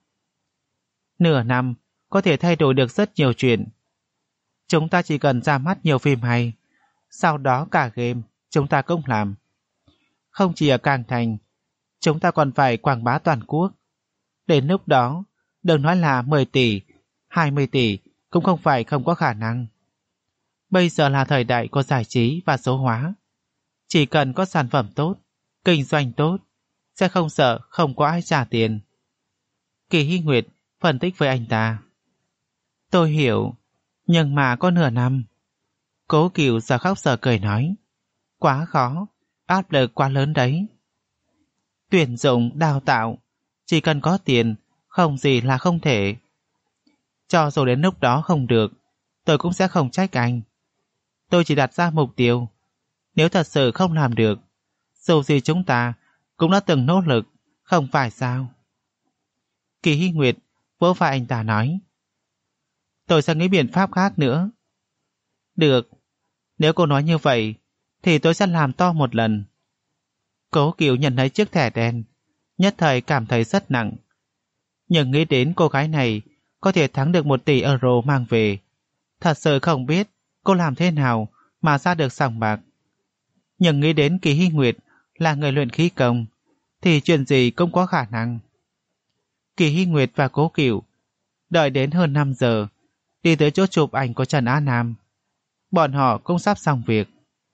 Nửa năm có thể thay đổi được rất nhiều chuyện. Chúng ta chỉ cần ra mắt nhiều phim hay. Sau đó cả game chúng ta cũng làm. Không chỉ ở Cang Thành, chúng ta còn phải quảng bá toàn quốc. Đến lúc đó, đừng nói là mười tỷ, hai mươi tỷ cũng không phải không có khả năng. Bây giờ là thời đại của giải trí và số hóa. Chỉ cần có sản phẩm tốt, kinh doanh tốt, sẽ không sợ không có ai trả tiền. Kỳ Hy Nguyệt phân tích với anh ta. Tôi hiểu, nhưng mà có nửa năm. Cố Cửu giờ khóc giờ cười nói. Quá khó, áp lực quá lớn đấy. Tuyển dụng, đào tạo, chỉ cần có tiền, không gì là không thể. Cho dù đến lúc đó không được, tôi cũng sẽ không trách anh. Tôi chỉ đặt ra mục tiêu. Nếu thật sự không làm được, dù gì chúng ta cũng đã từng nỗ lực, không phải sao? Kỳ Hy Nguyệt vỗ vai anh ta nói. Tôi sẽ nghĩ biện pháp khác nữa. Được, nếu cô nói như vậy, thì tôi sẽ làm to một lần. Cố Cửu nhận lấy chiếc thẻ đen, nhất thời cảm thấy rất nặng. Nhưng nghĩ đến cô gái này có thể thắng được một tỷ euro mang về, thật sự không biết cô làm thế nào mà ra được sòng bạc. Nhưng nghĩ đến Kỳ Hy Nguyệt là người luyện khí công, thì chuyện gì cũng có khả năng. Kỳ Hy Nguyệt và Cố Cửu đợi đến hơn năm giờ, đi tới chỗ chụp ảnh của Trần Á Nam. Bọn họ cũng sắp xong việc.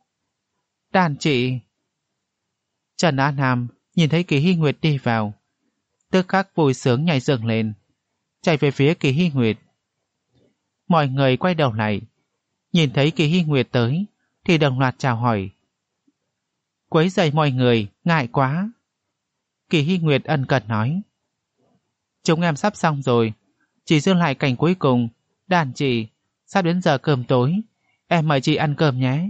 Đàn chị. Trần Á Nam nhìn thấy Kỳ Hy Nguyệt đi vào, tức khắc vui sướng nhảy dựng lên, chạy về phía Kỳ Hy Nguyệt. Mọi người quay đầu lại, nhìn thấy Kỳ Hy Nguyệt tới thì đồng loạt chào hỏi. Quấy rầy mọi người, ngại quá. Kỳ Hy Nguyệt ân cần nói. Chúng em sắp xong rồi, chỉ dư lại cảnh cuối cùng. Đàn chị, sắp đến giờ cơm tối, em mời chị ăn cơm nhé.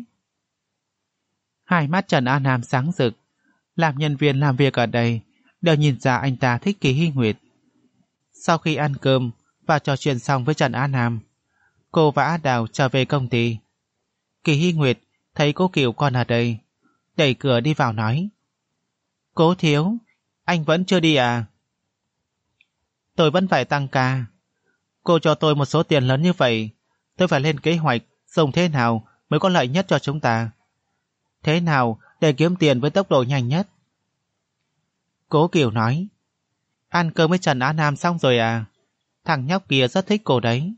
Hai mắt Trần Á Nam sáng rực. Làm nhân viên làm việc ở đây đều nhìn ra anh ta thích Kỳ Hy Nguyệt. Sau khi ăn cơm và trò chuyện xong với Trần Á Nam, cô và Á Đào trở về công ty. Kỳ Hy Nguyệt thấy cô Kiều còn ở đây, đẩy cửa đi vào nói. Cố thiếu, anh vẫn chưa đi à? Tôi vẫn phải tăng ca. Cô cho tôi một số tiền lớn như vậy, tôi phải lên kế hoạch dùng thế nào mới có lợi nhất cho chúng ta. Thế nào để kiếm tiền với tốc độ nhanh nhất? Cố Kiều nói. Ăn cơm với Trần Á Nam xong rồi à? Thằng nhóc kia rất thích cô đấy.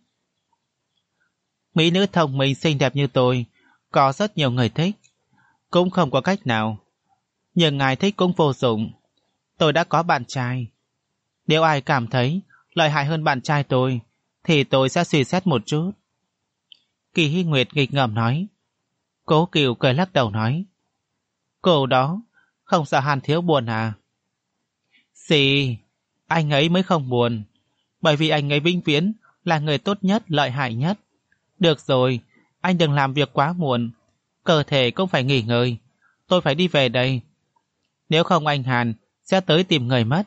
Mỹ nữ thông minh xinh đẹp như tôi có rất nhiều người thích, cũng không có cách nào. Nhưng ngài thích cũng vô dụng. Tôi đã có bạn trai. Nếu ai cảm thấy lợi hại hơn bạn trai tôi thì tôi sẽ suy xét một chút. Kỳ Hy Nguyệt nghịch ngợm nói. Cố Kiều cười lắc đầu nói. Cô đó không sợ Hàn thiếu buồn à? Gì? Anh ấy mới không buồn, bởi vì anh ấy vĩnh viễn là người tốt nhất, lợi hại nhất. Được rồi, anh đừng làm việc quá muộn, cơ thể cũng phải nghỉ ngơi. Tôi phải đi về đây, nếu không anh Hàn sẽ tới tìm người mất.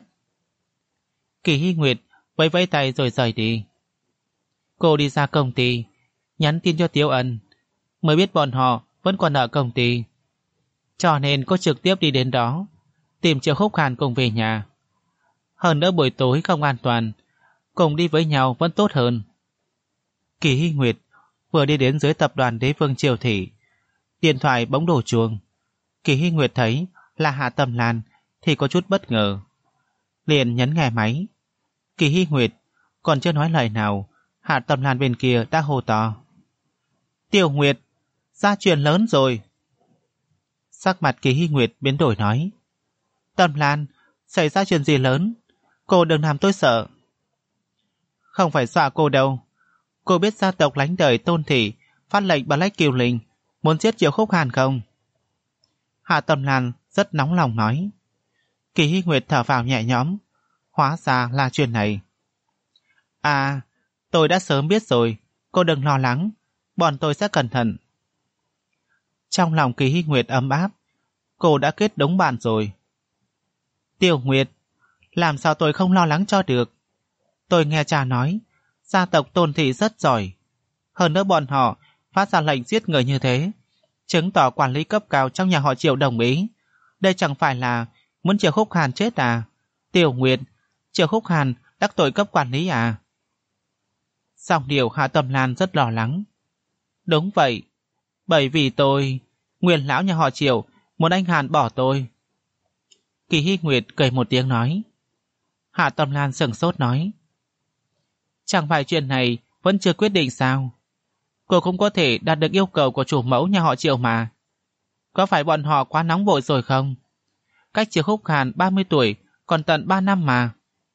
Kỳ Hy Nguyệt vẫy vẫy tay rồi rời đi. Cô đi ra công ty, nhắn tin cho Tiếu Ân, mới biết bọn họ vẫn còn ở công ty, cho nên cô trực tiếp đi đến đó tìm Triệu Khúc Hàn cùng về nhà. Hơn nữa buổi tối không an toàn, cùng đi với nhau vẫn tốt hơn. Kỳ Hy Nguyệt vừa đi đến dưới tập đoàn Đế Vương Triều Thị, điện thoại bỗng đổ chuông. Kỳ Hy Nguyệt thấy là Hạ Tâm Lan thì có chút bất ngờ, liền nhấn nghe máy. Kỳ Hy Nguyệt còn chưa nói lời nào, Hạ Tâm Lan bên kia đã hô to. Tiểu Nguyệt, ra chuyện lớn rồi. Sắc mặt Kỳ Hy Nguyệt biến đổi nói. Tâm Lan, xảy ra chuyện gì lớn? Cô đừng làm tôi sợ. Không phải dọa cô đâu. Cô biết gia tộc lánh đời Tôn Thị phát lệnh Black Kiều Linh muốn giết Triệu Khúc Hàn không? Hạ Tâm Lan rất nóng lòng nói. Kỳ Hy Nguyệt thở vào nhẹ nhõm. Hóa ra là chuyện này. À, tôi đã sớm biết rồi. Cô đừng lo lắng, bọn tôi sẽ cẩn thận. Trong lòng Kỳ Hy Nguyệt ấm áp. Cô đã kết đống bạn rồi. Tiểu Nguyệt, làm sao tôi không lo lắng cho được? Tôi nghe cha nói, gia tộc Tôn Thị rất giỏi. Hơn nữa bọn họ phát ra lệnh giết người như thế, chứng tỏ quản lý cấp cao trong nhà họ Triệu đồng ý. Đây chẳng phải là muốn Triệu Khúc Hàn chết à? Tiểu Nguyệt, Triệu Khúc Hàn đắc tội cấp quản lý à? Song điều Hạ Tâm Lan rất lo lắng. Đúng vậy, bởi vì tôi, nguyên lão nhà họ Triệu muốn anh Hàn bỏ tôi. Kỳ Hy Nguyệt cười một tiếng nói. Hạ Tâm Lan sửng sốt nói. Chẳng phải chuyện này vẫn chưa quyết định sao? Cô cũng có thể đạt được yêu cầu của chủ mẫu nhà họ Triệu mà. Có phải bọn họ quá nóng vội rồi không? Cách Triệu Khúc Hàn ba mươi tuổi còn tận ba năm mà.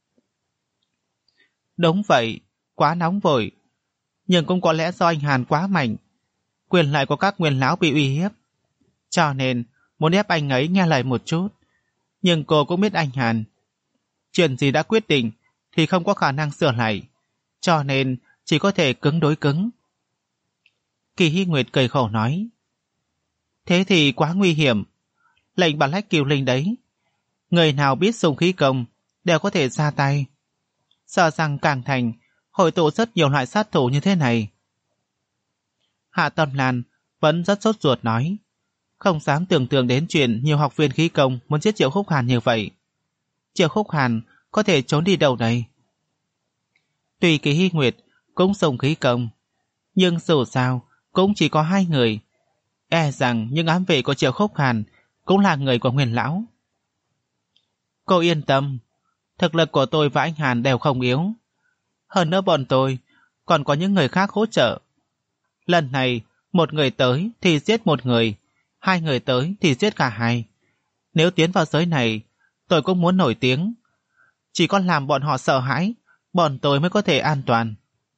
Đúng vậy, quá nóng vội. Nhưng cũng có lẽ do anh Hàn quá mạnh, quyền lợi của các nguyên lão bị uy hiếp, cho nên muốn ép anh ấy nghe lời một chút. Nhưng cô cũng biết anh Hàn, chuyện gì đã quyết định thì không có khả năng sửa lại, cho nên chỉ có thể cứng đối cứng. Kỳ Hy Nguyệt cười khổ nói. Thế thì quá nguy hiểm. Lệnh bản lách Kiều Linh đấy, người nào biết dùng khí công đều có thể ra tay. Sợ rằng càng thành hội tụ rất nhiều loại sát thủ như thế này. Hạ Tâm Lan vẫn rất sốt ruột nói, không dám tưởng tượng đến chuyện nhiều học viên khí công muốn giết Triệu Khúc Hàn như vậy. Triệu Khúc Hàn có thể trốn đi đâu đây? Tuy Kỳ Hy Nguyệt cũng dùng khí công, nhưng dù sao cũng chỉ có hai người. E rằng những ám vệ của Triệu Khúc Hàn cũng là người của Nguyên lão. Cô yên tâm, thực lực của tôi và anh Hàn đều không yếu. Hơn nữa bọn tôi còn có những người khác hỗ trợ. Lần này một người tới thì giết một người, hai người tới thì giết cả hai. Nếu tiến vào giới này, tôi cũng muốn nổi tiếng. Chỉ có làm bọn họ sợ hãi, bọn tôi mới có thể an toàn.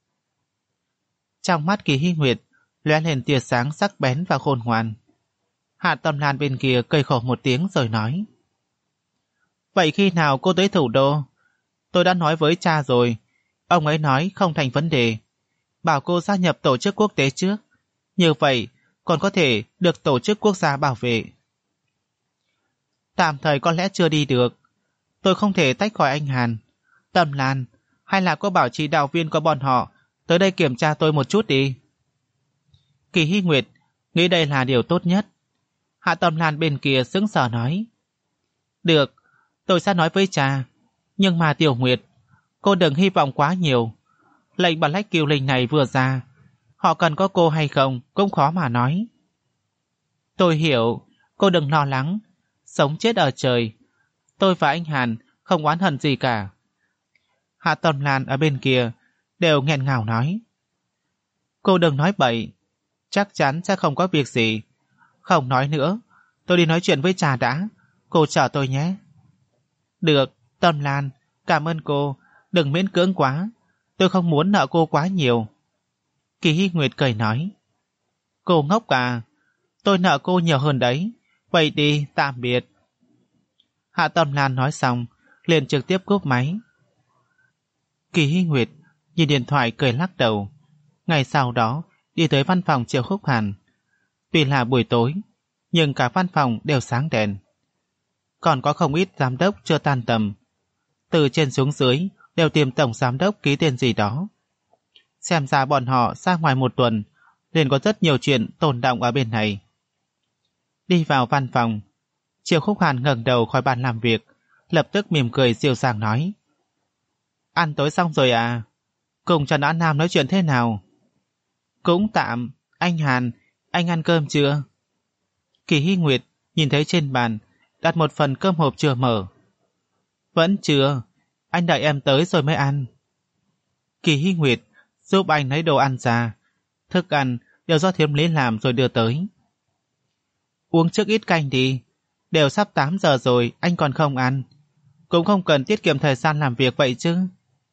Trong mắt Kỳ Hy Nguyệt lóe lên tia sáng sắc bén và khôn ngoan. Hạ Tâm Lan bên kia cười khổ một tiếng rồi nói. Vậy khi nào cô tới thủ đô? Tôi đã nói với cha rồi, ông ấy nói không thành vấn đề, bảo cô gia nhập tổ chức quốc tế trước, như vậy còn có thể được tổ chức quốc gia bảo vệ. Tạm thời có lẽ chưa đi được, tôi không thể tách khỏi anh Hàn. Tâm Lan, hay là cô bảo chỉ đạo viên của bọn họ tới đây kiểm tra tôi một chút đi. Kỳ Hy Nguyệt nghĩ đây là điều tốt nhất. Hạ Tâm Lan bên kia sững sờ nói. Được, tôi sẽ nói với cha. Nhưng mà Tiểu Nguyệt, cô đừng hy vọng quá nhiều. Lệnh bản lách Kiều Linh này vừa ra, họ cần có cô hay không cũng khó mà nói. Tôi hiểu, cô đừng lo lắng. Sống chết ở trời, tôi và anh Hàn không oán hận gì cả. Hạ Tâm Lan ở bên kia đều nghẹn ngào nói. Cô đừng nói bậy, chắc chắn sẽ không có việc gì. Không nói nữa, tôi đi nói chuyện với cha đã, cô chờ tôi nhé. Được, Tâm Lan, cảm ơn cô, đừng miễn cưỡng quá, tôi không muốn nợ cô quá nhiều. Kỳ Hy Nguyệt cười nói. Cô ngốc à, tôi nợ cô nhiều hơn đấy, vậy đi, tạm biệt. Hạ Tâm Lan nói xong, liền trực tiếp cúp máy. Kỳ Hy Nguyệt nhìn điện thoại cười lắc đầu. Ngày sau đó đi tới văn phòng Triệu Khúc Hàn. Tuy là buổi tối, nhưng cả văn phòng đều sáng đèn. Còn có không ít giám đốc chưa tan tầm. Từ trên xuống dưới đều tìm tổng giám đốc ký tên gì đó. Xem ra bọn họ ra ngoài một tuần liền có rất nhiều chuyện tồn động ở bên này. Đi vào văn phòng, Triệu Khúc Hàn ngẩng đầu khỏi bàn làm việc, lập tức mỉm cười dịu dàng nói. Ăn tối xong rồi à? Cùng Trần An Nam nói chuyện thế nào? Cũng tạm. Anh Hàn, anh ăn cơm chưa? Kỳ Hy Nguyệt nhìn thấy trên bàn đặt một phần cơm hộp chưa mở. Vẫn chưa, anh đợi em tới rồi mới ăn. Kỳ Hy Nguyệt giúp anh lấy đồ ăn ra. Thức ăn đều do Thiếm Lý làm rồi đưa tới. Uống trước ít canh đi, đều sắp tám giờ rồi anh còn không ăn. Cũng không cần tiết kiệm thời gian làm việc vậy chứ.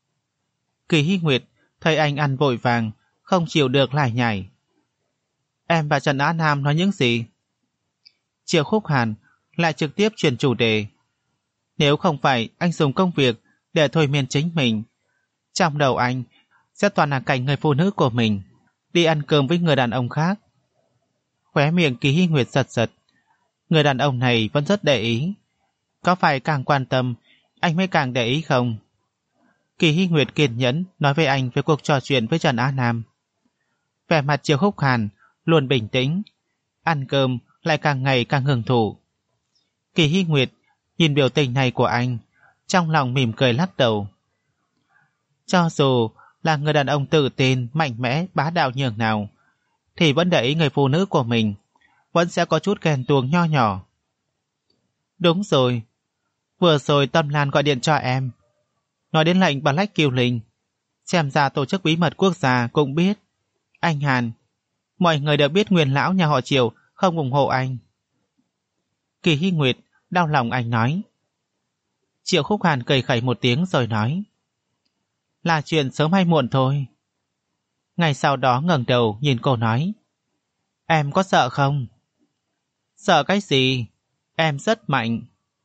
Kỳ Hy Nguyệt thấy anh ăn vội vàng, không chịu được lải nhải. Em và Trần Á Nam nói những gì? Triệu Khúc Hàn lại trực tiếp chuyển chủ đề. Nếu không phải anh dùng công việc để thôi miên chính mình, trong đầu anh sẽ toàn là cảnh người phụ nữ của mình đi ăn cơm với người đàn ông khác. Khóe miệng Kỳ Hy Nguyệt giật giật. Người đàn ông này vẫn rất để ý. Có phải càng quan tâm, anh mới càng để ý không? Kỳ Hy Nguyệt kiên nhẫn nói với anh về cuộc trò chuyện với Trần Á Nam. Vẻ mặt Triệu Khúc Hàn luôn bình tĩnh, ăn cơm lại càng ngày càng hưởng thụ. Kỳ Hy Nguyệt nhìn biểu tình này của anh, trong lòng mỉm cười lắc đầu. Cho dù là người đàn ông tự tin, mạnh mẽ, bá đạo nhường nào, thì vẫn để ý người phụ nữ của mình, vẫn sẽ có chút ghen tuông nho nhỏ. Đúng rồi, vừa rồi Tâm Lan gọi điện cho em, nói đến lệnh Black Kiều Linh, xem ra tổ chức bí mật quốc gia cũng biết. Anh Hàn, mọi người đều biết nguyên lão nhà họ Triệu không ủng hộ anh. Kỳ Hy Nguyệt đau lòng anh nói. Triệu Khúc Hàn cười khẩy một tiếng rồi nói, là chuyện sớm hay muộn thôi. Ngày sau đó ngẩng đầu nhìn cô nói, em có sợ không? Sợ cái gì? Em rất mạnh.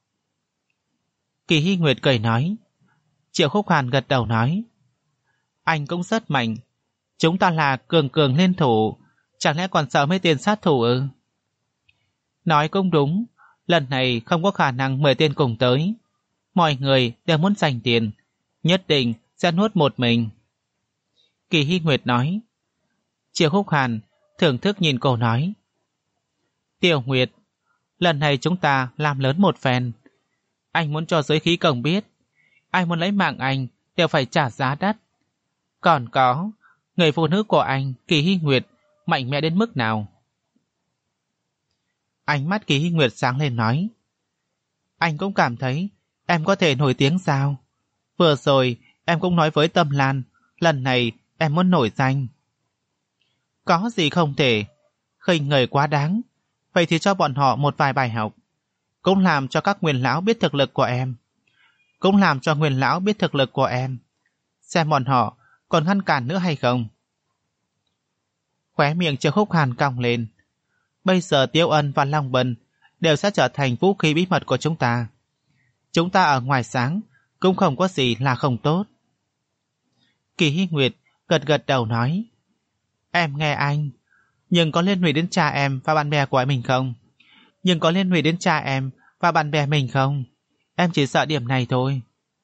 Kỳ Hy Nguyệt cười nói. Triệu Khúc Hàn gật đầu nói, anh cũng rất mạnh. Chúng ta là cường cường liên thủ, chẳng lẽ còn sợ mấy tên sát thủ ư? Nói cũng đúng, lần này không có khả năng mười tên cùng tới. Mọi người đều muốn giành tiền, nhất định sẽ nuốt một mình. Kỳ Hy Nguyệt nói. Triệu Khúc Hàn thưởng thức nhìn cô nói, Tiểu Nguyệt, lần này chúng ta làm lớn một phen. Anh muốn cho giới khí công biết, ai muốn lấy mạng anh đều phải trả giá đắt. Còn có, người phụ nữ của anh, Kỳ Hy Nguyệt, mạnh mẽ đến mức nào? Ánh mắt Kỳ Hy Nguyệt sáng lên nói, anh cũng cảm thấy em có thể nổi tiếng sao? Vừa rồi em cũng nói với Tâm Lan, lần này em muốn nổi danh. Có gì không thể, khinh người quá đáng. Vậy thì cho bọn họ một vài bài học, cũng làm cho các nguyên lão biết thực lực của em, cũng làm cho nguyên lão biết thực lực của em, xem bọn họ còn ngăn cản nữa hay không. Khóe miệng Triệu Khúc Hàn cong lên. Bây giờ Tiêu Ân và Long Bân đều sẽ trở thành vũ khí bí mật của chúng ta. Chúng ta ở ngoài sáng cũng không có gì là không tốt. Kỳ Hy Nguyệt gật gật đầu nói, em nghe anh, nhưng có liên lụy đến cha em và bạn bè của mình không? Nhưng có liên lụy đến cha em và bạn bè mình không? Em chỉ sợ điểm này thôi.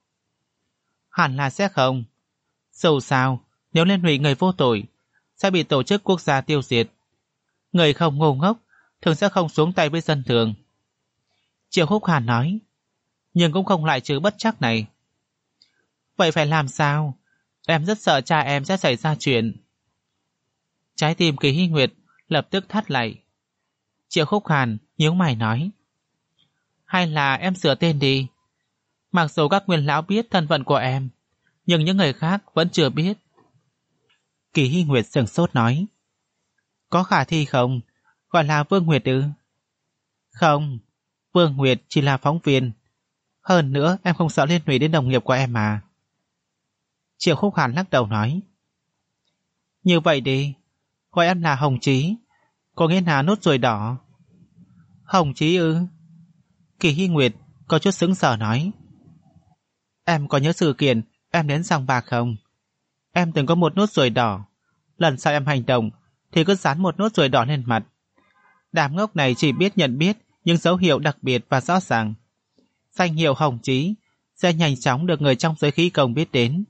Hẳn là sẽ không. Dù sao, nếu liên lụy người vô tội, sẽ bị tổ chức quốc gia tiêu diệt. Người không ngu ngốc thường sẽ không xuống tay với dân thường. Triệu Khúc Hàn nói, nhưng cũng không loại trừ bất trắc này. Vậy phải làm sao? Em rất sợ cha em sẽ xảy ra chuyện. Trái tim Kỳ Hy Nguyệt lập tức thắt lại. Triệu Khúc Hàn nhíu mày nói, hay là em sửa tên đi. Mặc dù các nguyên lão biết thân phận của em, nhưng những người khác vẫn chưa biết. Kỳ Hy Nguyệt sửng sốt nói, có khả thi không? Gọi là Vương Nguyệt ư? Không, Vương Nguyệt chỉ là phóng viên. Hơn nữa em không sợ liên lụy đến đồng nghiệp của em mà. Triệu Khúc Hàn lắc đầu nói, như vậy đi, gọi em là Hồng Chí, có nghĩa là nốt ruồi đỏ. Hồng Chí ư? Kỳ Hy Nguyệt có chút sững sờ nói, em có nhớ sự kiện em đến Sòng Bạc không? Em từng có một nốt ruồi đỏ. Lần sau em hành động thì cứ dán một nốt ruồi đỏ lên mặt. Đám ngốc này chỉ biết nhận biết những dấu hiệu đặc biệt và rõ ràng. Danh hiệu Hồng Chí sẽ nhanh chóng được người trong giới khí công biết đến.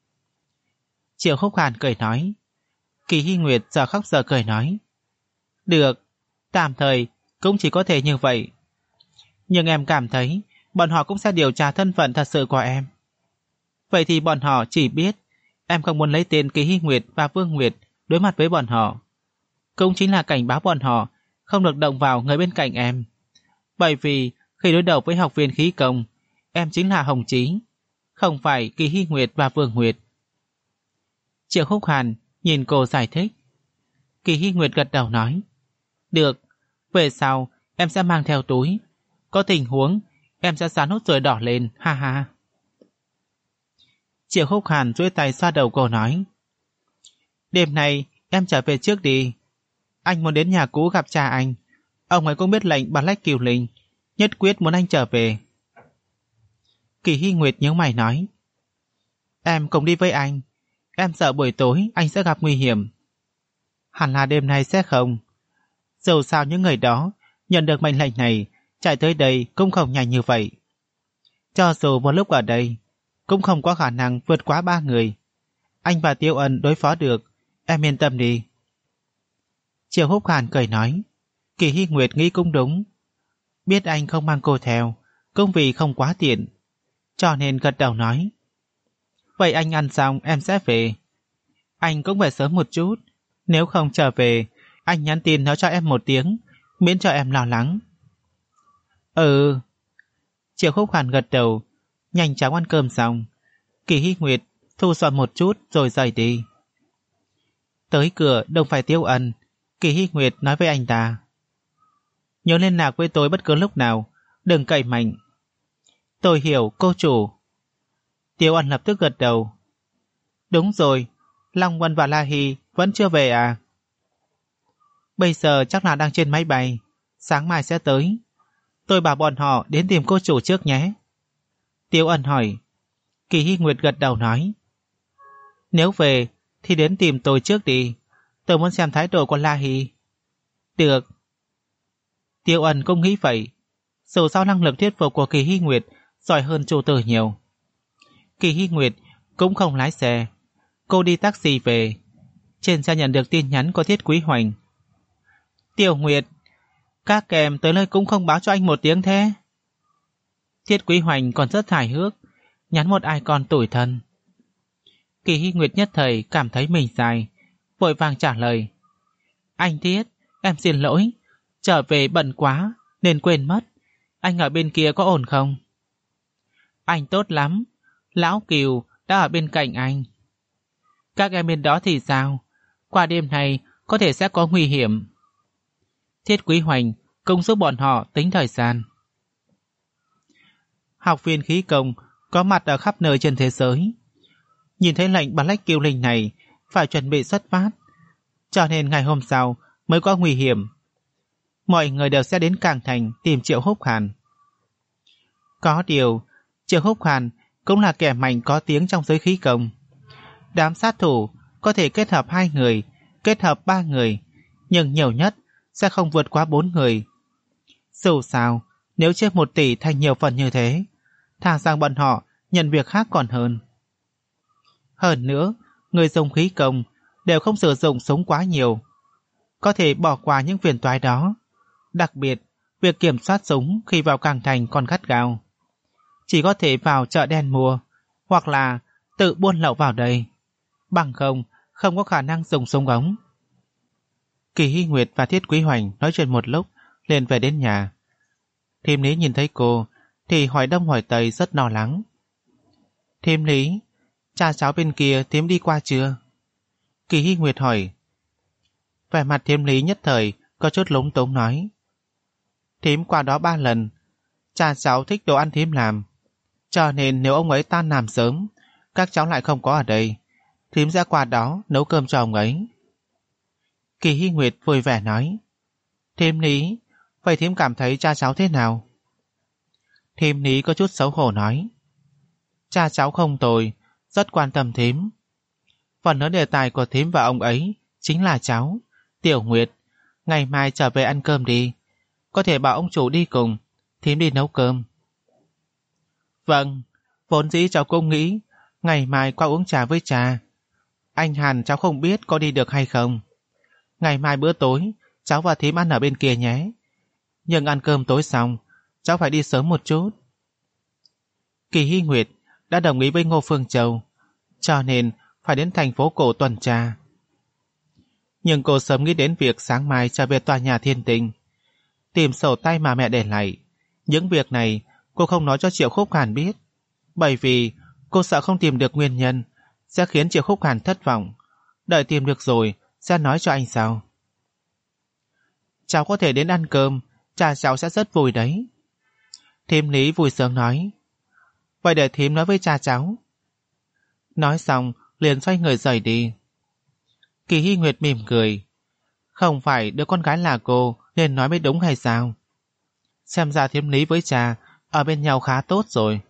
Triệu Khúc Hàn cười nói. Kỳ Hy Nguyệt giờ khóc giờ cười nói, được, tạm thời cũng chỉ có thể như vậy. Nhưng em cảm thấy bọn họ cũng sẽ điều tra thân phận thật sự của em. Vậy thì bọn họ chỉ biết em không muốn lấy tên Kỳ Hy Nguyệt và Vương Nguyệt đối mặt với bọn họ. Cũng chính là cảnh báo bọn họ không được động vào người bên cạnh em. Bởi vì khi đối đầu với học viên khí công, em chính là Hồng Chí, không phải Kỳ Hy Nguyệt và Vương Nguyệt. Triệu Khúc Hàn nhìn cô giải thích. Kỳ Hy Nguyệt gật đầu nói, được, về sau em sẽ mang theo túi. Có tình huống em sẽ dán nốt ruồi đỏ lên, ha ha. Triệu Khúc Hàn duỗi tay xoa đầu cô nói, đêm nay em trở về trước đi. Anh muốn đến nhà cũ gặp cha anh. Ông ấy cũng biết lệnh Black Kiều Linh, nhất quyết muốn anh trở về. Kỳ Hy Nguyệt nhíu mày nói, em cùng đi với anh. Em sợ buổi tối anh sẽ gặp nguy hiểm. Hẳn là đêm nay sẽ không. Dù sao những người đó nhận được mệnh lệnh này chạy tới đây cũng không nhanh như vậy. Cho dù một lúc ở đây, cũng không có khả năng vượt quá ba người. Anh và Tiêu Ân đối phó được, em yên tâm đi. Triệu Húc Hàn cười nói. Kỳ Hy Nguyệt nghĩ cũng đúng. Biết anh không mang cô theo, cũng vì không quá tiện, cho nên gật đầu nói. Vậy anh ăn xong em sẽ về. Anh cũng về sớm một chút. Nếu không trở về, anh nhắn tin nói cho em một tiếng, miễn cho em lo lắng. Ừ. Triệu Húc Hàn gật đầu, nhanh chóng ăn cơm xong. Kỳ Hy Nguyệt thu dọn một chút rồi rời đi. Tới cửa đông phải Tiêu Ân, Kỳ Hy Nguyệt nói với anh ta. Nhớ liên lạc với tôi bất cứ lúc nào, đừng cậy mạnh. Tôi hiểu cô chủ. Tiêu Ân lập tức gật đầu. Đúng rồi, Long Vân và La Hy vẫn chưa về à? Bây giờ chắc là đang trên máy bay, sáng mai sẽ tới. Tôi bảo bọn họ đến tìm cô chủ trước nhé. Tiêu Ân hỏi. Kỳ Hy Nguyệt gật đầu nói. Nếu về thì đến tìm tôi trước đi, tôi muốn xem thái độ của La Hy. Được. Tiêu Ân cũng nghĩ vậy. Dù sao năng lực thuyết phục của Kỳ Hy Nguyệt giỏi hơn chủ tử nhiều. Kỳ Hy Nguyệt cũng không lái xe, cô đi taxi về. Trên xe nhận được tin nhắn của Thiết Quý Hoành. Tiểu Nguyệt, các kèm tới nơi cũng không báo cho anh một tiếng thế. Thiết Quý Hoành còn rất hài hước, nhắn một icon tủi thân. Kỳ Hy Nguyệt nhất thời cảm thấy mình sai, vội vàng trả lời. Anh Thiết, em xin lỗi, trở về bận quá nên quên mất. Anh ở bên kia có ổn không? Anh tốt lắm, Lão Kiều đã ở bên cạnh anh. Các em bên đó thì sao? Qua đêm này có thể sẽ có nguy hiểm. Thiết Quý Hoành cũng giúp bọn họ tính thời gian. Học viên khí công có mặt ở khắp nơi trên thế giới. Nhìn thấy lệnh Black Kiêu Linh này phải chuẩn bị xuất phát, cho nên ngày hôm sau mới có nguy hiểm. Mọi người đều sẽ đến Càng Thành tìm Triệu Húc Hàn. Có điều, Triệu Húc Hàn cũng là kẻ mạnh có tiếng trong giới khí công. Đám sát thủ có thể kết hợp hai người, kết hợp ba người, nhưng nhiều nhất sẽ không vượt quá bốn người. Dù sao, nếu chia một tỷ thành nhiều phần như thế, thà rằng bọn họ nhận việc khác còn hơn. Hơn nữa, người dùng khí công đều không sử dụng súng quá nhiều, có thể bỏ qua những phiền toái đó. Đặc biệt, việc kiểm soát súng khi vào Càng Thành còn gắt gao. Chỉ có thể vào chợ đen mua, hoặc là tự buôn lậu vào đây. Bằng không, không có khả năng dùng súng ống. Kỳ Hy Nguyệt và Thiết Quý Hoành nói chuyện một lúc, liền về đến nhà. Thím Lý nhìn thấy cô, thì hỏi đông hỏi tây rất lo lắng. Thím Lý, cha cháu bên kia thím đi qua chưa? Kỳ Hy Nguyệt hỏi. Vẻ mặt thím Lý nhất thời có chút lúng túng nói. Thím qua đó ba lần, cha cháu thích đồ ăn thím làm, cho nên nếu ông ấy tan làm sớm, các cháu lại không có ở đây, thím sẽ qua đó nấu cơm cho ông ấy. Kỳ Hy Nguyệt vui vẻ nói. Thím Lý, vậy thím cảm thấy cha cháu thế nào? Thím Lý có chút xấu hổ nói. Cha cháu không tồi, rất quan tâm thím. Phần lớn đề tài của thím và ông ấy chính là cháu, Tiểu Nguyệt. Ngày mai trở về ăn cơm đi, có thể bảo ông chủ đi cùng, thím đi nấu cơm. Vâng, vốn dĩ cháu cũng nghĩ ngày mai qua uống trà với cha. Anh Hàn cháu không biết có đi được hay không. Ngày mai bữa tối cháu và thím ăn ở bên kia nhé. Nhưng ăn cơm tối xong, cháu phải đi sớm một chút. Kỳ Hy Nguyệt đã đồng ý với Ngô Phương Châu, cho nên phải đến thành phố cổ tuần tra. Nhưng cô sớm nghĩ đến việc sáng mai trở về tòa nhà Thiên Tinh, tìm sổ tay mà mẹ để lại. Những việc này cô không nói cho Triệu Khúc Hàn biết, bởi vì cô sợ không tìm được nguyên nhân sẽ khiến Triệu Khúc Hàn thất vọng. Đợi tìm được rồi sẽ nói cho anh sao. Cháu có thể đến ăn cơm, cha cháu sẽ rất vui đấy. Thím Lý vui sướng nói. Vậy để thím nói với cha cháu. Nói xong liền xoay người rời đi. Kỳ Hy Nguyệt mỉm cười. Không phải đứa con gái là cô nên nói mới đúng hay sao? Xem ra thím Lý với cha ở bên nhau khá tốt rồi.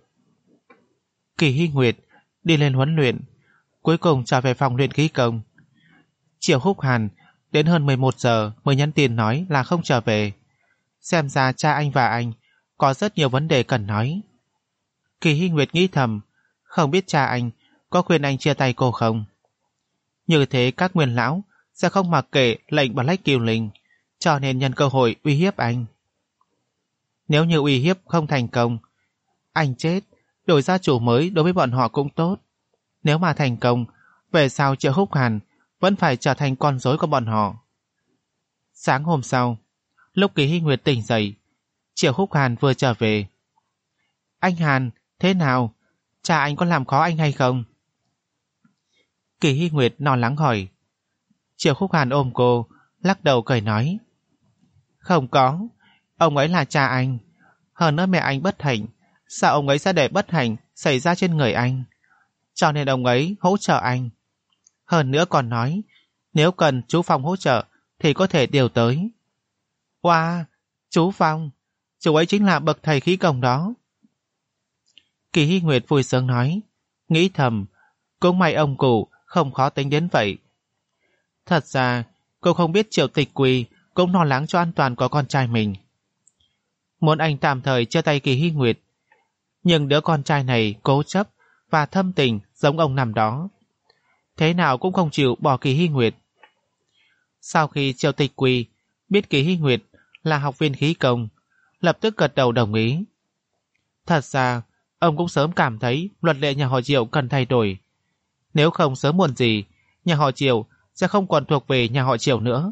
Kỳ Hy Nguyệt đi lên huấn luyện, cuối cùng trở về phòng luyện khí công. Triệu Húc Hàn đến hơn mười một giờ mới nhắn tin nói là không trở về. Xem ra cha anh và anh có rất nhiều vấn đề cần nói. Kỳ Hy Nguyệt nghĩ thầm, không biết cha anh có khuyên anh chia tay cô không. Như thế các nguyên lão sẽ không mặc kệ lệnh Black Kiều Linh, cho nên nhân cơ hội uy hiếp anh. Nếu như uy hiếp không thành công, anh chết, đổi gia chủ mới đối với bọn họ cũng tốt. Nếu mà thành công, về sau Triệu Húc Hàn vẫn phải trở thành con rối của bọn họ. Sáng hôm sau, lúc Kỳ Hy Nguyệt tỉnh dậy, Triệu Húc Hàn vừa trở về. Anh Hàn, thế nào? Cha anh có làm khó anh hay không? Kỳ Hy Nguyệt lo lắng hỏi. Triệu Húc Hàn ôm cô, lắc đầu cười nói. Không có, ông ấy là cha anh. Hơn nữa mẹ anh bất hạnh, sao ông ấy sẽ để bất hạnh xảy ra trên người anh? Cho nên ông ấy hỗ trợ anh. Hơn nữa còn nói, nếu cần chú Phong hỗ trợ thì có thể điều tới. Wow, chú Phong, chú ấy chính là bậc thầy khí công đó. Kỳ Hy Nguyệt vui sướng nói, nghĩ thầm, cũng may ông cụ không khó tính đến vậy. Thật ra, cô không biết Triệu Tịch Quỳ cũng lo lắng cho an toàn của con trai mình. Muốn anh tạm thời chia tay Kỳ Hy Nguyệt, nhưng đứa con trai này cố chấp và thâm tình giống ông năm đó. Thế nào cũng không chịu bỏ Kỳ Hy Nguyệt. Sau khi Triệu Tịch Quỳ biết Kỳ Hy Nguyệt là học viên khí công, lập tức gật đầu đồng ý. Thật ra, ông cũng sớm cảm thấy luật lệ nhà họ Triệu cần thay đổi. Nếu không sớm muộn gì, nhà họ Triệu sẽ không còn thuộc về nhà họ Triệu nữa.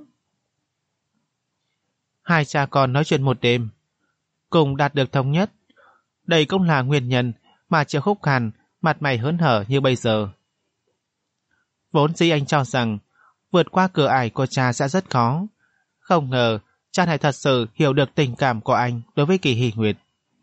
Hai cha con nói chuyện một đêm, cùng đạt được thống nhất. Đây cũng là nguyên nhân mà Triệu Húc Hàn mặt mày hớn hở như bây giờ. Vốn dĩ anh cho rằng vượt qua cửa ải của cha sẽ rất khó. Không ngờ cha này thật sự hiểu được tình cảm của anh đối với Kỳ Hy Nguyệt.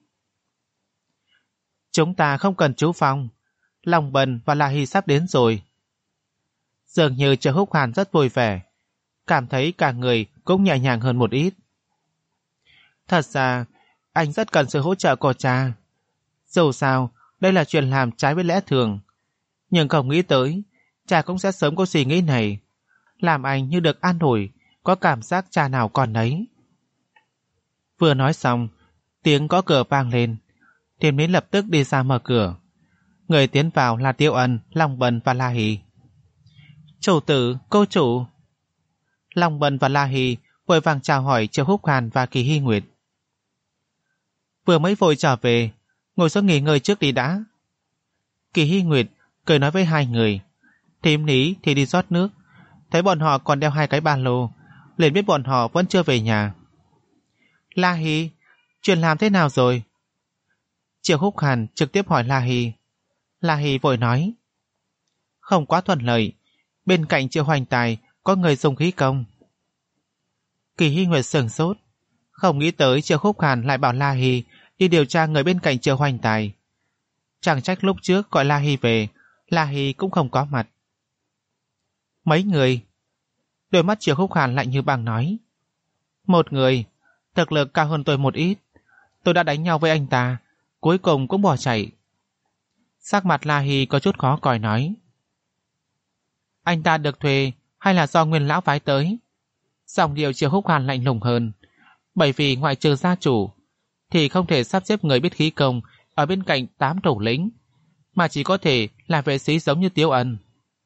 Chúng ta không cần chú Phong, Long Bần và La Hy sắp đến rồi. Dường như Triệu Húc Hàn rất vui vẻ, cảm thấy cả người cũng nhẹ nhàng hơn một ít. Thật ra, anh rất cần sự hỗ trợ của cha. Dù sao, đây là chuyện làm trái với lẽ thường. Nhưng không nghĩ tới, cha cũng sẽ sớm có suy nghĩ này. Làm anh như được an ủi, có cảm giác cha nào còn đấy. Vừa nói xong, tiếng gõ cửa vang lên. Thiêm Mến lập tức đi ra mở cửa. Người tiến vào là Tiêu Ân, Long Bần và La Hỷ. Chủ tử, cô chủ. Long Bần và La Hỷ vội vàng chào hỏi Triệu Húc Hàn và Kỳ Hy Nguyệt. Vừa mới vội trở về, ngồi xuống nghỉ ngơi trước đi đã. Kỳ Hy Nguyệt cười nói với hai người. Thím Lý thì đi rót nước, thấy bọn họ còn đeo hai cái ba lô, liền biết bọn họ vẫn chưa về nhà. La Hỷ, chuyện làm thế nào rồi? Triệu Húc Hàn trực tiếp hỏi La Hỷ. La Hỷ vội nói, không quá thuận lợi, bên cạnh Triệu Hoành Tài có người dùng khí công. Kỳ Hy Nguyệt sửng sốt, không nghĩ tới Triệu Húc Hàn lại bảo La Hỷ đi điều tra người bên cạnh Triệu Hoành Tài. Chẳng trách lúc trước gọi La Hỷ về, La Hỷ cũng không có mặt. Mấy người? Đôi mắt Triệu Húc Hàn lạnh như băng nói. Một người, thực lực cao hơn tôi một ít. Tôi đã đánh nhau với anh ta, cuối cùng cũng bỏ chạy. Sắc mặt La Hỷ có chút khó coi nói. Anh ta được thuê hay là do Nguyên lão phái tới? Giọng điệu Triệu Húc Hàn lạnh lùng hơn, bởi vì ngoại trừ gia chủ thì không thể sắp xếp người biết khí công ở bên cạnh tám thủ lĩnh, mà chỉ có thể là vệ sĩ giống như Tiêu Ân.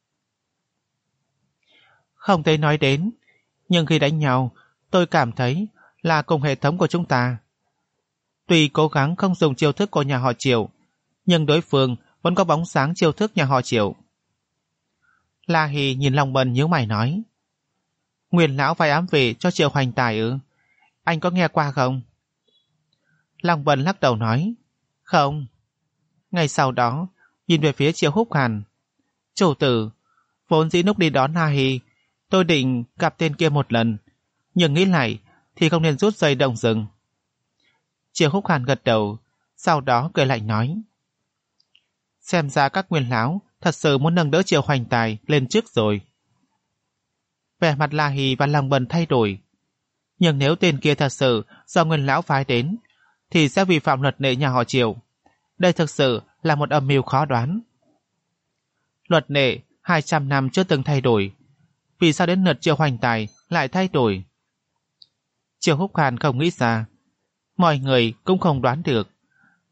Không thể nói đến, nhưng khi đánh nhau, tôi cảm thấy là cùng hệ thống của chúng ta. Tuy cố gắng không dùng chiêu thức của nhà họ Triệu, nhưng đối phương vẫn có bóng sáng chiêu thức nhà họ Triệu. La Hỷ nhìn Long Bần nhíu mày nói. Nguyên lão phải ám vệ cho Triệu Hoành Tài ư? Anh có nghe qua không? Long Bần lắc đầu nói. Không. Ngay sau đó, nhìn về phía Triệu Húc Hàn. Chủ tử, vốn dĩ lúc đi đón La Hỷ, tôi định gặp tên kia một lần, nhưng nghĩ lại thì không nên rút dây động rừng. Triệu Húc Hàn gật đầu, sau đó cười lạnh nói. Xem ra các nguyên lão thật sự muốn nâng đỡ Triệu Hoành Tài lên trước rồi. Vẻ mặt La Hỷ và Long Bần thay đổi. Nhưng nếu tên kia thật sự do Nguyên lão phái đến, thì sẽ vi phạm luật lệ nhà họ Triệu. Đây thực sự là một âm mưu khó đoán. Luật lệ hai trăm năm chưa từng thay đổi, vì sao đến lượt Triệu Hoành Tài lại thay đổi? Triệu Húc Hàn không nghĩ ra, mọi người cũng không đoán được.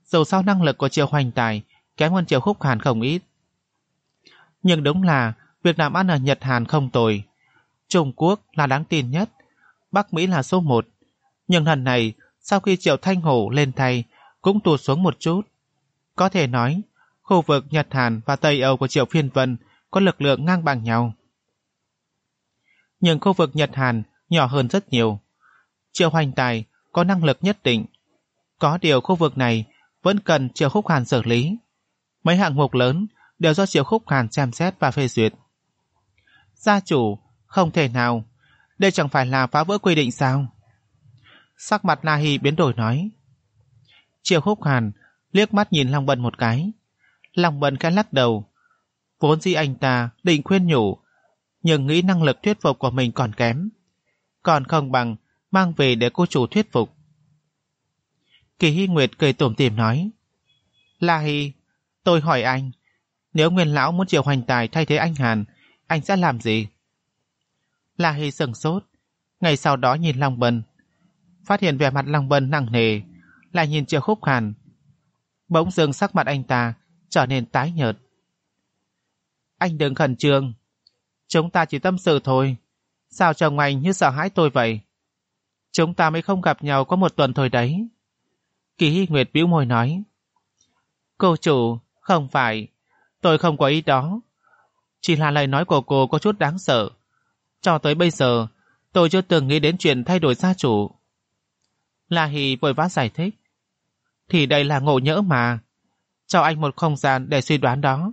Dù sao năng lực của Triệu Hoành Tài kém hơn Triệu Khúc Hàn không ít. Nhưng đúng là việc làm ăn ở Nhật Hàn không tồi. Trung Quốc là đáng tin nhất, Bắc Mỹ là số một. Nhưng lần này, sau khi Triệu Thanh Hổ lên thay, cũng tụt xuống một chút. Có thể nói, khu vực Nhật Hàn và Tây Âu của Triệu Phiên Vân có lực lượng ngang bằng nhau. Nhưng khu vực Nhật Hàn nhỏ hơn rất nhiều. Triệu Hoành Tài có năng lực nhất định. Có điều khu vực này vẫn cần Triệu Khúc Hàn xử lý. Mấy hạng mục lớn đều do Triệu Khúc Hàn xem xét và phê duyệt. Gia chủ, không thể nào. Đây chẳng phải là phá vỡ quy định sao? Sắc mặt La Hy biến đổi nói. Triệu Khúc Hàn liếc mắt nhìn Long Bân một cái. Long Bân khẽ lắc đầu. Vốn dĩ anh ta định khuyên nhủ, nhưng nghĩ năng lực thuyết phục của mình còn kém. Còn không bằng mang về để cô chủ thuyết phục. Kỳ Hy Nguyệt cười tủm tỉm nói. La Hy, tôi hỏi anh, nếu Nguyên Lão muốn Triệu Hoành Tài thay thế anh Hàn, anh sẽ làm gì? La Hy sửng sốt, ngày sau đó nhìn Long Bân, phát hiện vẻ mặt Long Bân nặng nề, lại nhìn Triệu Khúc Hàn. Bỗng dưng sắc mặt anh ta trở nên tái nhợt. Anh đừng khẩn trương, chúng ta chỉ tâm sự thôi. Sao chồng anh như sợ hãi tôi vậy? Chúng ta mới không gặp nhau có một tuần thôi đấy. Kỳ Hy Nguyệt bĩu môi nói. Cô chủ, không phải, tôi không có ý đó. Chỉ là lời nói của cô có chút đáng sợ. Cho tới bây giờ, tôi chưa từng nghĩ đến chuyện thay đổi gia chủ. La Hy vội vã giải thích. Thì đây là ngộ nhỡ mà. Cho anh một không gian để suy đoán đó.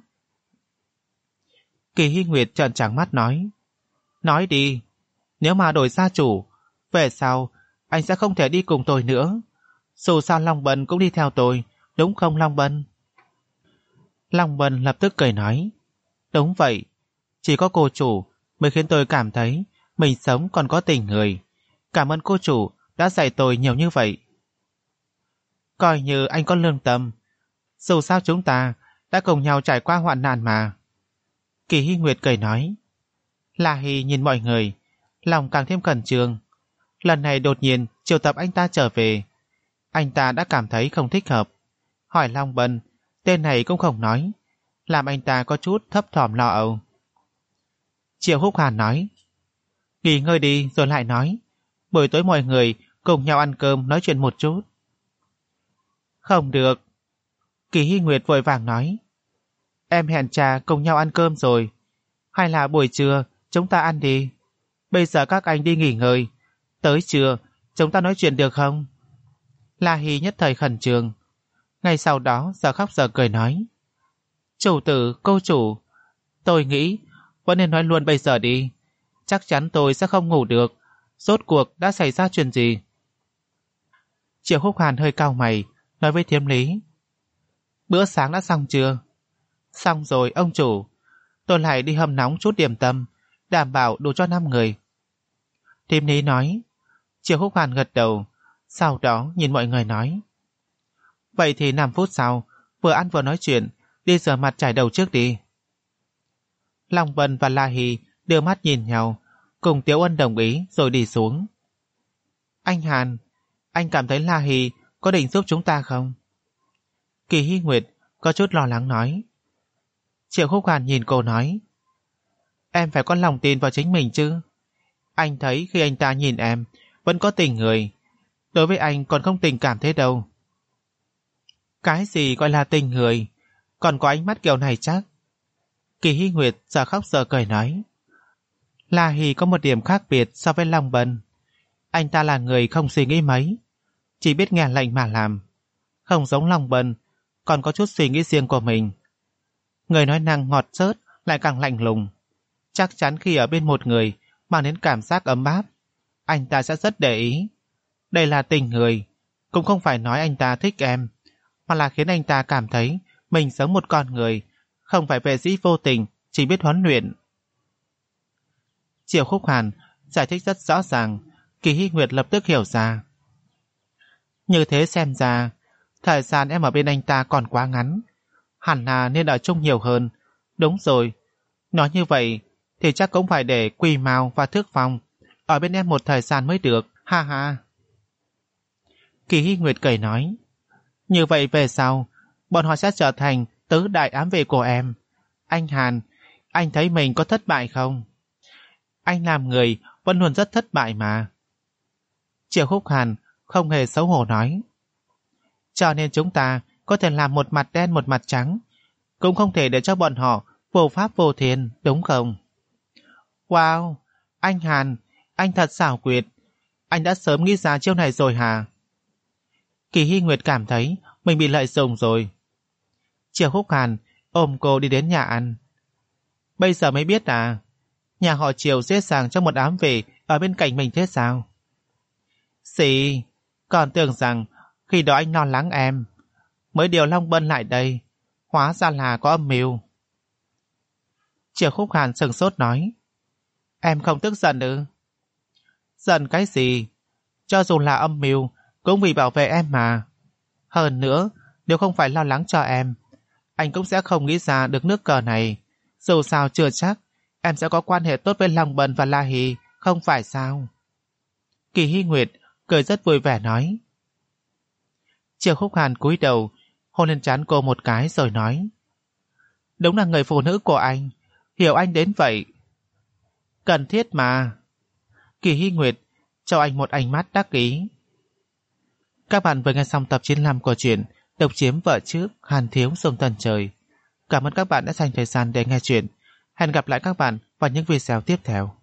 Kỳ Hy Nguyệt trợn trắng mắt nói. Nói đi, nếu mà đổi gia chủ, về sau anh sẽ không thể đi cùng tôi nữa. Dù sao Long Bân cũng đi theo tôi, đúng không Long Bân? Long Bân lập tức cười nói. Đúng vậy, chỉ có cô chủ mới khiến tôi cảm thấy mình sống còn có tình người. Cảm ơn cô chủ đã dạy tôi nhiều như vậy. Coi như anh có lương tâm. Dù sao chúng ta đã cùng nhau trải qua hoạn nạn mà. Kỳ Hy Nguyệt cười nói. La Hy nhìn mọi người, lòng càng thêm khẩn trương. Lần này đột nhiên triệu tập anh ta trở về. Anh ta đã cảm thấy không thích hợp. Hỏi Long Bân, tên này cũng không nói, làm anh ta có chút thấp thỏm lo âu. Triệu Húc Hàn nói. Nghỉ ngơi đi rồi lại nói. Buổi tối mọi người cùng nhau ăn cơm nói chuyện một chút. Không được. Kỳ Hy Nguyệt vội vàng nói. Em hẹn cha cùng nhau ăn cơm rồi. Hay là buổi trưa chúng ta ăn đi. Bây giờ các anh đi nghỉ ngơi. Tới trưa chúng ta nói chuyện được không? La Hy nhất thời khẩn trương. Ngay sau đó giờ khóc giờ cười nói. Chủ tử, cô chủ, tôi nghĩ vẫn nên nói luôn bây giờ đi. Chắc chắn tôi sẽ không ngủ được. Rốt cuộc đã xảy ra chuyện gì? Triệu Khúc Hàn hơi cau mày, nói với Thiếm Lý. Bữa sáng đã xong chưa? Xong rồi ông chủ. Tôi lại đi hâm nóng chút điểm tâm, đảm bảo đủ cho năm người. Thiếm Lý nói. Triệu Khúc Hàn gật đầu, sau đó nhìn mọi người nói. Vậy thì năm phút sau, vừa ăn vừa nói chuyện, đi rửa mặt chải đầu trước đi. Long Bân và La Hy đưa mắt nhìn nhau, cùng Tiếu Ân đồng ý rồi đi xuống. Anh Hàn, anh cảm thấy La Hy có định giúp chúng ta không? Kỳ Hy Nguyệt có chút lo lắng nói. Triệu Khúc Hàn nhìn cô nói. Em phải có lòng tin vào chính mình chứ. Anh thấy khi anh ta nhìn em vẫn có tình người. Đối với anh còn không tình cảm thế đâu. Cái gì gọi là tình người? Còn có ánh mắt kiểu này chắc. Kỳ Hy Nguyệt giờ khóc giờ cười nói. La Hy có một điểm khác biệt so với Long Bân. Anh ta là người không suy nghĩ mấy, chỉ biết nghe lệnh mà làm. Không giống Long Bân, còn có chút suy nghĩ riêng của mình. Người nói năng ngọt xớt lại càng lạnh lùng. Chắc chắn khi ở bên một người mang đến cảm giác ấm áp, anh ta sẽ rất để ý. Đây là tình người, cũng không phải nói anh ta thích em, mà là khiến anh ta cảm thấy mình giống một con người, không phải vệ sĩ vô tình, chỉ biết huấn luyện. Triệu Khúc Hàn giải thích rất rõ ràng, Kỳ Hy Nguyệt lập tức hiểu ra. Như thế xem ra, thời gian em ở bên anh ta còn quá ngắn, hẳn là nên ở chung nhiều hơn. Đúng rồi, nói như vậy thì chắc cũng phải để Quỳ Mao và Thước Phong ở bên em một thời gian mới được, ha ha. Kỳ Hy Nguyệt cười nói. Như vậy về sau, bọn họ sẽ trở thành tứ đại ám vệ của em. Anh Hàn, anh thấy mình có thất bại không? Anh làm người vẫn luôn rất thất bại mà. Triệu Húc Hàn không hề xấu hổ nói. Cho nên chúng ta có thể làm một mặt đen một mặt trắng, cũng không thể để cho bọn họ vô pháp vô thiên, đúng không? Wow, anh Hàn, anh thật xảo quyệt. Anh đã sớm nghĩ ra chiêu này rồi hả? Kỳ Hy Nguyệt cảm thấy mình bị lợi dụng rồi. Triệu Húc Hàn ôm cô đi đến nhà ăn. Bây giờ mới biết à, nhà họ Triệu dễ dàng cho một ám vệ ở bên cạnh mình thế sao? Xì, còn tưởng rằng khi đó anh lo lắng em, mới điều Long Bân lại đây, hóa ra là có âm mưu. Triệu Húc Hàn sừng sốt nói, em không tức giận ư? Giận cái gì? Cho dù là âm mưu cũng vì bảo vệ em mà. Hơn nữa, nếu không phải lo lắng cho em, anh cũng sẽ không nghĩ ra được nước cờ này. Dù sao chưa chắc em sẽ có quan hệ tốt với Long Bân và La Hì, không phải sao? Kỳ Hy Nguyệt cười rất vui vẻ nói. Triệu Húc Hàn cúi đầu hôn lên trán cô một cái rồi nói, đúng là người phụ nữ của anh, hiểu anh đến vậy. Cần thiết mà. Kỳ Hy Nguyệt cho anh một ánh mắt đắc ý. Các bạn vừa nghe xong tập chín mươi lăm của truyện Độc Chiếm Vợ Trước, Hàn Thiếu Sông Tần Trời. Cảm ơn các bạn đã dành thời gian để nghe truyện. Hẹn gặp lại các bạn vào những video tiếp theo.